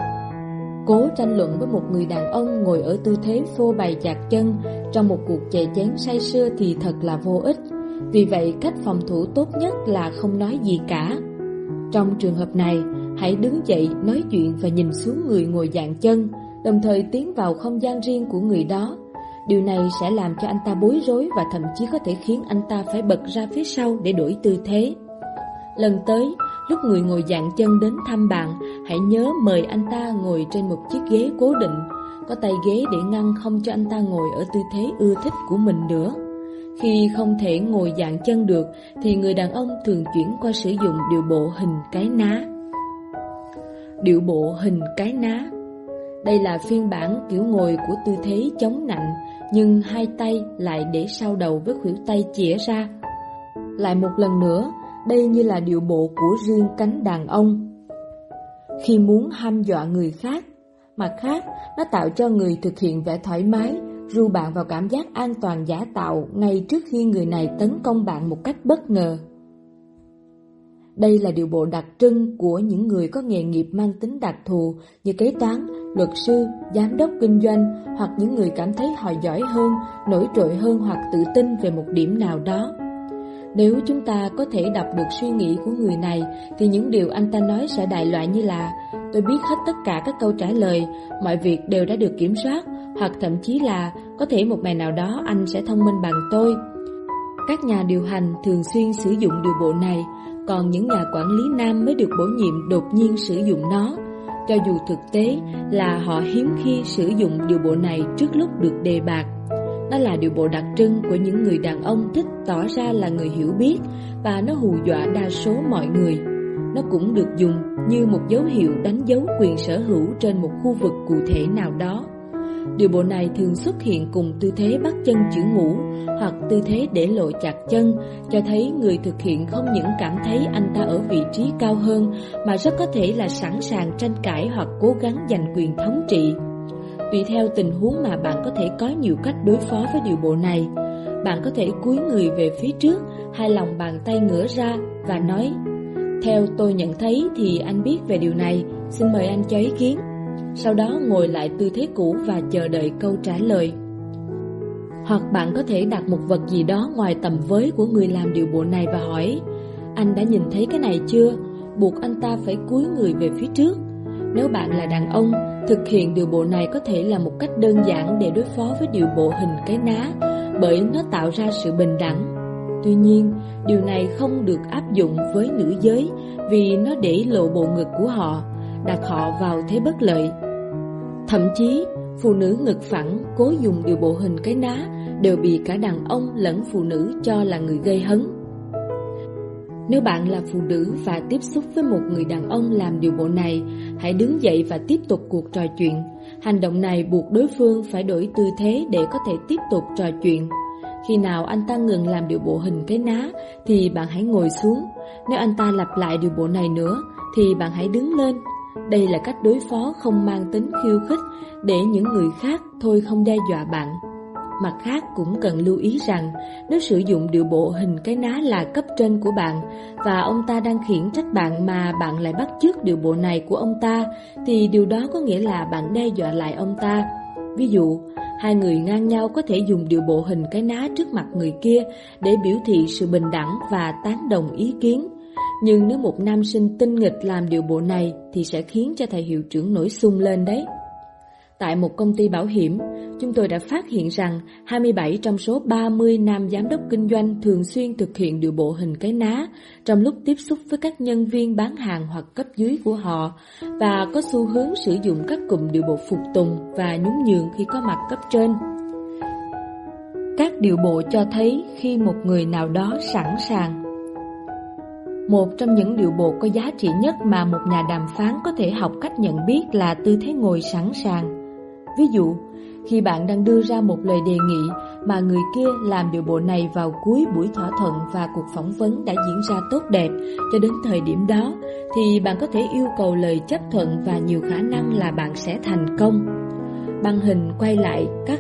S1: Cố tranh luận với một người đàn ông ngồi ở tư thế phô bày chạc chân trong một cuộc chè chén say sưa thì thật là vô ích. Vì vậy, cách phòng thủ tốt nhất là không nói gì cả. Trong trường hợp này, hãy đứng dậy nói chuyện và nhìn xuống người ngồi dạn chân, đồng thời tiến vào không gian riêng của người đó. Điều này sẽ làm cho anh ta bối rối và thậm chí có thể khiến anh ta phải bật ra phía sau để đổi tư thế. Lần tới, lúc người ngồi dạn chân đến thăm bạn, hãy nhớ mời anh ta ngồi trên một chiếc ghế cố định, có tay ghế để ngăn không cho anh ta ngồi ở tư thế ưa thích của mình nữa. Khi không thể ngồi dạn chân được, thì người đàn ông thường chuyển qua sử dụng điệu bộ hình cái ná. Điệu bộ hình cái ná. Đây là phiên bản kiểu ngồi của tư thế chống nạnh, nhưng hai tay lại để sau đầu với khuỷu tay chĩa ra. Lại một lần nữa, đây như là điệu bộ của riêng cánh đàn ông. Khi muốn hăm dọa người khác, mặt khác, nó tạo cho người thực hiện vẻ thoải mái, ru bạn vào cảm giác an toàn giả tạo ngay trước khi người này tấn công bạn một cách bất ngờ. Đây là điệu bộ đặc trưng của những người có nghề nghiệp mang tính đặc thù như kế toán, luật sư, giám đốc kinh doanh, hoặc những người cảm thấy họ giỏi hơn, nổi trội hơn hoặc tự tin về một điểm nào đó. Nếu chúng ta có thể đọc được suy nghĩ của người này, thì những điều anh ta nói sẽ đại loại như là: tôi biết hết tất cả các câu trả lời, mọi việc đều đã được kiểm soát, hoặc thậm chí là có thể một ngày nào đó anh sẽ thông minh bằng tôi. Các nhà điều hành thường xuyên sử dụng điệu bộ này, còn những nhà quản lý nam mới được bổ nhiệm đột nhiên sử dụng nó, cho dù thực tế là họ hiếm khi sử dụng điệu bộ này trước lúc được đề bạt. Nó là điệu bộ đặc trưng của những người đàn ông thích tỏ ra là người hiểu biết, và nó hù dọa đa số mọi người. Nó cũng được dùng như một dấu hiệu đánh dấu quyền sở hữu trên một khu vực cụ thể nào đó. Điệu bộ này thường xuất hiện cùng tư thế bắt chân chữ ngũ hoặc tư thế để lộ chạc chân, cho thấy người thực hiện không những cảm thấy anh ta ở vị trí cao hơn, mà rất có thể là sẵn sàng tranh cãi hoặc cố gắng giành quyền thống trị. Tùy theo tình huống mà bạn có thể có nhiều cách đối phó với điệu bộ này. bạn có thể cúi người về phía trước, hai lòng bàn tay ngửa ra và nói: theo tôi nhận thấy thì anh biết về điều này, xin mời anh cho ý kiến. Sau đó ngồi lại tư thế cũ và chờ đợi câu trả lời. Hoặc bạn có thể đặt một vật gì đó ngoài tầm với của người làm điệu bộ này và hỏi: anh đã nhìn thấy cái này chưa? Buộc anh ta phải cúi người về phía trước. Nếu bạn là đàn ông, thực hiện điệu bộ này có thể là một cách đơn giản để đối phó với điệu bộ hình cái ná, bởi nó tạo ra sự bình đẳng. Tuy nhiên, điều này không được áp dụng với nữ giới vì nó để lộ bộ ngực của họ, đặt họ vào thế bất lợi. Thậm chí, phụ nữ ngực phẳng cố dùng điệu bộ hình cái ná đều bị cả đàn ông lẫn phụ nữ cho là người gây hấn. Nếu bạn là phụ nữ và tiếp xúc với một người đàn ông làm điệu bộ này, hãy đứng dậy và tiếp tục cuộc trò chuyện. Hành động này buộc đối phương phải đổi tư thế để có thể tiếp tục trò chuyện. Khi nào anh ta ngừng làm điệu bộ hình cái ná thì bạn hãy ngồi xuống. Nếu anh ta lặp lại điệu bộ này nữa thì bạn hãy đứng lên. Đây là cách đối phó không mang tính khiêu khích để những người khác thôi không đe dọa bạn. Mặt khác cũng cần lưu ý rằng nếu sử dụng điệu bộ hình cái ná là cấp trên của bạn và ông ta đang khiển trách bạn mà bạn lại bắt chước điệu bộ này của ông ta thì điều đó có nghĩa là bạn đe dọa lại ông ta. Ví dụ, hai người ngang nhau có thể dùng điệu bộ hình cái ná trước mặt người kia để biểu thị sự bình đẳng và tán đồng ý kiến. Nhưng nếu một nam sinh tinh nghịch làm điệu bộ này thì sẽ khiến cho thầy hiệu trưởng nổi xung lên đấy. Tại một công ty bảo hiểm, chúng tôi đã phát hiện rằng hai mươi bảy trong số ba mươi nam giám đốc kinh doanh thường xuyên thực hiện điệu bộ hình cái ná trong lúc tiếp xúc với các nhân viên bán hàng hoặc cấp dưới của họ, và có xu hướng sử dụng các cụm điệu bộ phục tùng và nhún nhường khi có mặt cấp trên. Các điệu bộ cho thấy khi một người nào đó sẵn sàng. Một trong những điệu bộ có giá trị nhất mà một nhà đàm phán có thể học cách nhận biết là tư thế ngồi sẵn sàng. Ví dụ, khi bạn đang đưa ra một lời đề nghị mà người kia làm điệu bộ này vào cuối buổi thỏa thuận và cuộc phỏng vấn đã diễn ra tốt đẹp cho đến thời điểm đó, thì bạn có thể yêu cầu lời chấp thuận và nhiều khả năng là bạn sẽ thành công. Băng hình quay lại các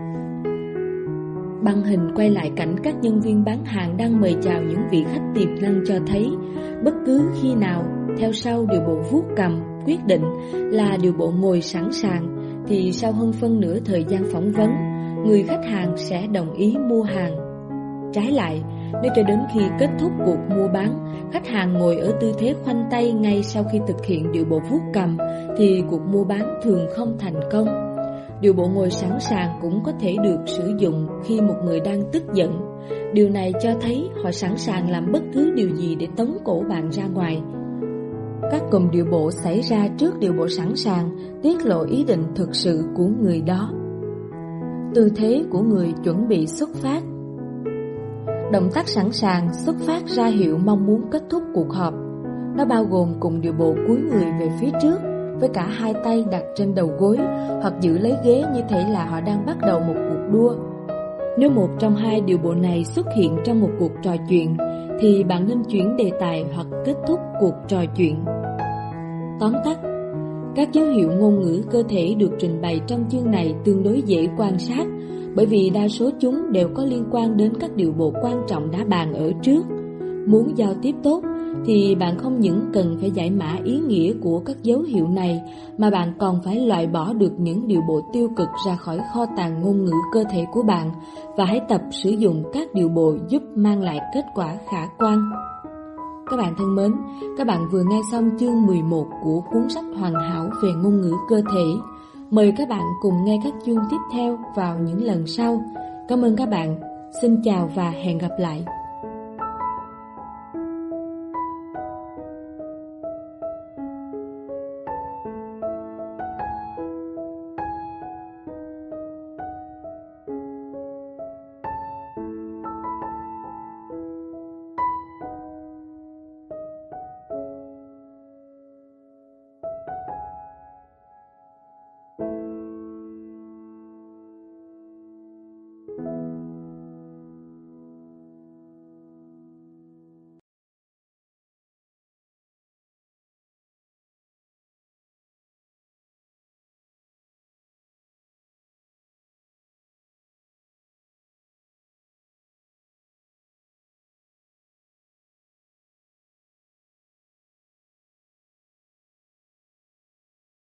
S1: Băng hình quay lại cảnh các nhân viên bán hàng đang mời chào những vị khách tiềm năng cho thấy bất cứ khi nào theo sau điệu bộ vuốt cằm quyết định là điệu bộ ngồi sẵn sàng thì sau hơn phân nửa thời gian phỏng vấn, người khách hàng sẽ đồng ý mua hàng. Trái lại, nếu cho đến khi kết thúc cuộc mua bán, khách hàng ngồi ở tư thế khoanh tay ngay sau khi thực hiện điệu bộ vuốt cằm thì cuộc mua bán thường không thành công. Điệu bộ ngồi sẵn sàng cũng có thể được sử dụng khi một người đang tức giận. Điều này cho thấy họ sẵn sàng làm bất cứ điều gì để tống cổ bạn ra ngoài. Các cụm điệu bộ xảy ra trước điệu bộ sẵn sàng tiết lộ ý định thực sự của người đó. Tư thế của người chuẩn bị xuất phát. Động tác sẵn sàng xuất phát ra hiệu mong muốn kết thúc cuộc họp. Nó bao gồm cụm điệu bộ cúi người về phía trước với cả hai tay đặt trên đầu gối hoặc giữ lấy ghế như thể là họ đang bắt đầu một cuộc đua. Nếu một trong hai điệu bộ này xuất hiện trong một cuộc trò chuyện thì bạn nên chuyển đề tài hoặc kết thúc cuộc trò chuyện. Tóm tắt, các dấu hiệu ngôn ngữ cơ thể được trình bày trong chương này tương đối dễ quan sát bởi vì đa số chúng đều có liên quan đến các điệu bộ quan trọng đã bàn ở trước. Muốn giao tiếp tốt thì bạn không những cần phải giải mã ý nghĩa của các dấu hiệu này mà bạn còn phải loại bỏ được những điệu bộ tiêu cực ra khỏi kho tàng ngôn ngữ cơ thể của bạn và hãy tập sử dụng các điệu bộ giúp mang lại kết quả khả quan. Các bạn thân mến, các bạn vừa nghe xong chương mười một của cuốn sách hoàn hảo về ngôn ngữ cơ thể. Mời các bạn cùng nghe các chương tiếp theo vào những lần sau. Cảm ơn các bạn. Xin chào và hẹn gặp lại.